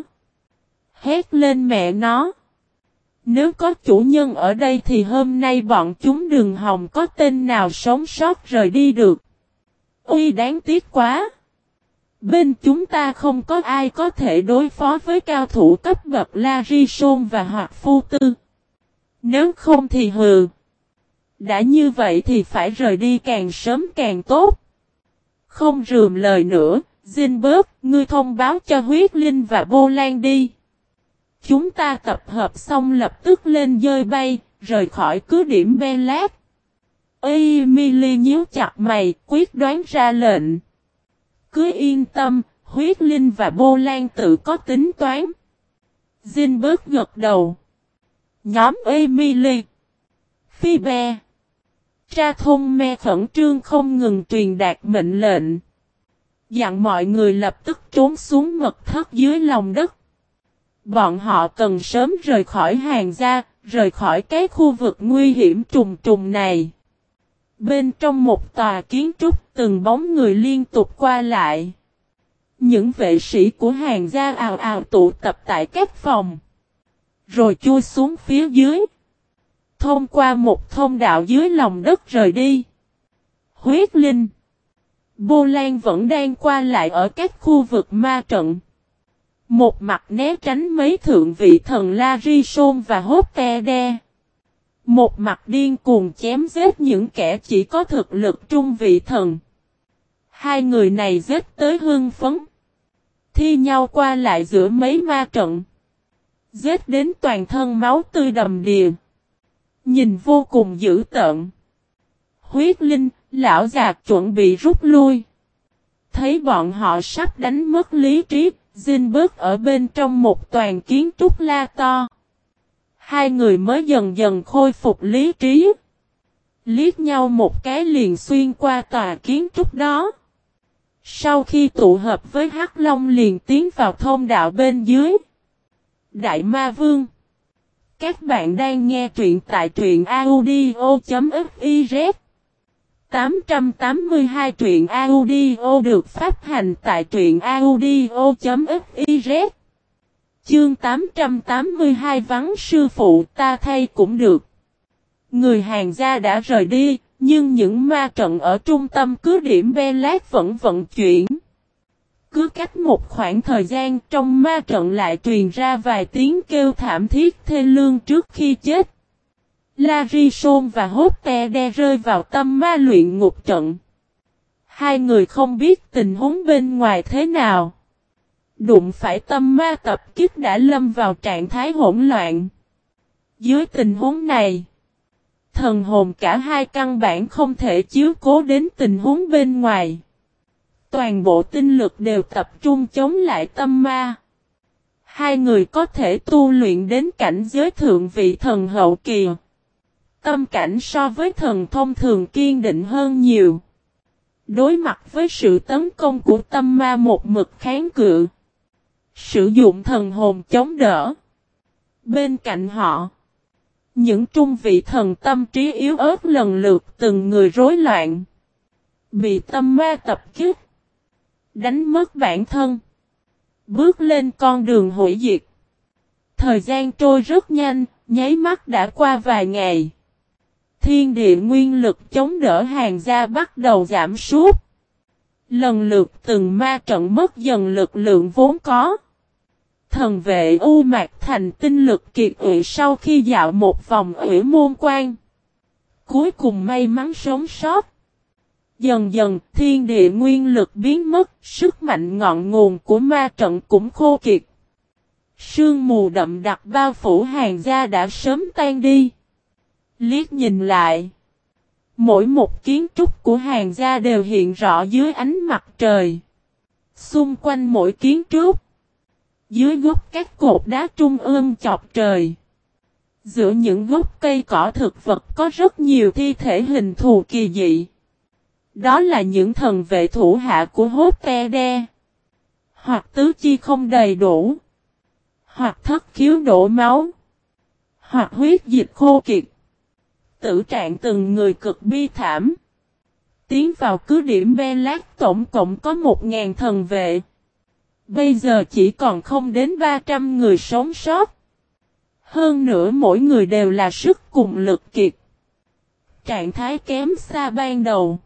Speaker 1: Hét lên mẹ nó. Nếu có chủ nhân ở đây thì hôm nay bọn chúng đừng hòng có tên nào sống sót rời đi được. Ui đáng tiếc quá. Bên chúng ta không có ai có thể đối phó với cao thủ cấp bậc Larison và Hoạt Phu Tư. Nếu không thì hừ. Đã như vậy thì phải rời đi càng sớm càng tốt. Không rườm lời nữa, Zinberg, ngươi thông báo cho Huyết Linh và Bô Lan đi. Chúng ta tập hợp xong lập tức lên dơi bay, rời khỏi cứ điểm Belat. Emily nhíu chặt mày, quyết đoán ra lệnh. Cứ yên tâm, Huyết Linh và Bô Lan tự có tính toán. Zinberg gật đầu. Nhóm Emily, Phoebe, Tra Thôn Me khẩn trương không ngừng truyền đạt mệnh lệnh. Dặn mọi người lập tức trốn xuống mật thất dưới lòng đất. Bọn họ cần sớm rời khỏi hàng gia, rời khỏi cái khu vực nguy hiểm trùng trùng này. Bên trong một tòa kiến trúc từng bóng người liên tục qua lại. Những vệ sĩ của hàng gia ào ào tụ tập tại các phòng. Rồi chui xuống phía dưới. Thông qua một thông đạo dưới lòng đất rời đi. Huyết Linh, Bô Lan vẫn đang qua lại ở các khu vực ma trận. Một mặt né tránh mấy thượng vị thần Larison và Hoptede. Một mặt điên cuồng chém giết những kẻ chỉ có thực lực trung vị thần. Hai người này giết tới hưng phấn. Thi nhau qua lại giữa mấy ma trận. Giết đến toàn thân máu tươi đầm đìa. Nhìn vô cùng dữ tợn. Huyết Linh, lão già chuẩn bị rút lui. Thấy bọn họ sắp đánh mất lý trí, Zinberg ở bên trong một toàn kiến trúc la to. Hai người mới dần dần khôi phục lý trí. Liếc nhau một cái liền xuyên qua tòa kiến trúc đó. Sau khi tụ hợp với Hắc Long liền tiến vào thông đạo bên dưới. Đại Ma Vương, các bạn đang nghe truyện tại truyện audio.fiz. 882 truyện audio được phát hành tại truyện audio.fiz. Chương 882 vắng sư phụ ta thay cũng được. Người hàng gia đã rời đi, nhưng những ma trận ở trung tâm cứ điểm Belat vẫn vận chuyển. Cứ cách một khoảng thời gian trong ma trận lại truyền ra vài tiếng kêu thảm thiết thê lương trước khi chết. Larison và Hoptede rơi vào tâm ma luyện ngục trận. Hai người không biết tình huống bên ngoài thế nào. Đụng phải tâm ma tập kích đã lâm vào trạng thái hỗn loạn. Dưới tình huống này, thần hồn cả hai căn bản không thể chiếu cố đến tình huống bên ngoài. Toàn bộ tinh lực đều tập trung chống lại tâm ma. Hai người có thể tu luyện đến cảnh giới thượng vị thần hậu kỳ. Tâm cảnh so với thần thông thường kiên định hơn nhiều. Đối mặt với sự tấn công của tâm ma một mực kháng cự. Sử dụng thần hồn chống đỡ. Bên cạnh họ, những trung vị thần tâm trí yếu ớt lần lượt từng người rối loạn. Bị tâm ma tập kích. Đánh mất bản thân. Bước lên con đường hủy diệt. Thời gian trôi rất nhanh, nháy mắt đã qua vài ngày. Thiên địa nguyên lực chống đỡ hàng gia bắt đầu giảm sút. Lần lượt từng ma trận mất dần lực lượng vốn có. Thần vệ U Mạc Thành tinh lực kiệt ủy sau khi dạo một vòng ủy môn quan. Cuối cùng may mắn sống sót. Dần dần thiên địa nguyên lực biến mất, sức mạnh ngọn nguồn của ma trận cũng khô kiệt. Sương mù đậm đặc bao phủ hàng gia đã sớm tan đi. Liếc nhìn lại. Mỗi một kiến trúc của hàng gia đều hiện rõ dưới ánh mặt trời. Xung quanh mỗi kiến trúc. Dưới gốc các cột đá trung ương chọc trời. Giữa những gốc cây cỏ thực vật có rất nhiều thi thể hình thù kỳ dị. Đó là những thần vệ thủ hạ của Hoptede. Hoặc tứ chi không đầy đủ. Hoặc thất khiếu đổ máu. Hoặc huyết dịch khô kiệt. Tử trạng từng người cực bi thảm. Tiến vào cứ điểm Belat tổng cộng có 1.000 thần vệ. Bây giờ chỉ còn không đến 300 người sống sót. Hơn nữa mỗi người đều là sức cùng lực kiệt. Trạng thái kém xa ban đầu.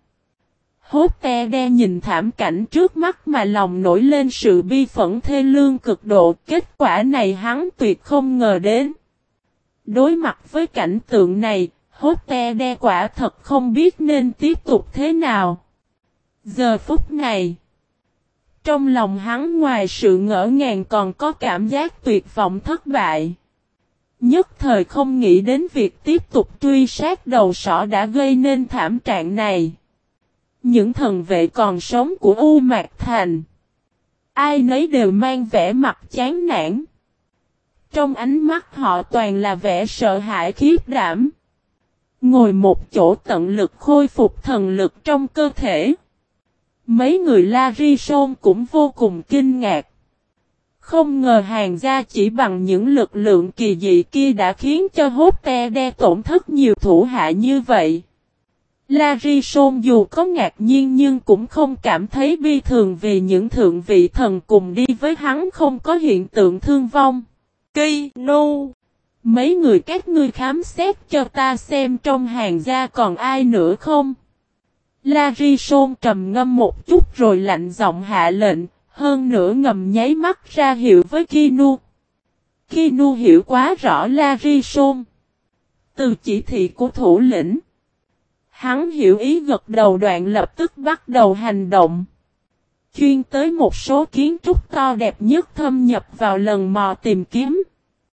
Speaker 1: Hoptede nhìn thảm cảnh trước mắt mà lòng nổi lên sự bi phẫn thê lương cực độ. Kết quả này hắn tuyệt không ngờ đến. Đối mặt với cảnh tượng này, Hốt te đe quả thật không biết nên tiếp tục thế nào. Giờ phút này, trong lòng hắn ngoài sự ngỡ ngàng còn có cảm giác tuyệt vọng thất bại. Nhất thời không nghĩ đến việc tiếp tục truy sát đầu sỏ đã gây nên thảm trạng này. Những thần vệ còn sống của U Mạc Thành, ai nấy đều mang vẻ mặt chán nản. Trong ánh mắt họ toàn là vẻ sợ hãi khiếp đảm. Ngồi một chỗ tận lực khôi phục thần lực trong cơ thể. Mấy người La Ri Sôn cũng vô cùng kinh ngạc. Không ngờ hàng gia chỉ bằng những lực lượng kỳ dị kia đã khiến cho Hốt te đe tổn thất nhiều thủ hạ như vậy. La Ri Sôn dù có ngạc nhiên nhưng cũng không cảm thấy bi thường vì những thượng vị thần cùng đi với hắn không có hiện tượng thương vong. Kỳ nu! Mấy người các ngươi khám xét cho ta xem trong hàng gia còn ai nữa không? La Ri Sôn trầm ngâm một chút rồi lạnh giọng hạ lệnh, hơn nữa ngầm nháy mắt ra hiệu với Kinu. Kinu hiểu quá rõ La Ri Sôn. Từ chỉ thị của thủ lĩnh, hắn hiểu ý gật đầu, đoạn lập tức bắt đầu hành động. Chuyên tới một số kiến trúc to đẹp nhất thâm nhập vào lần mò tìm kiếm.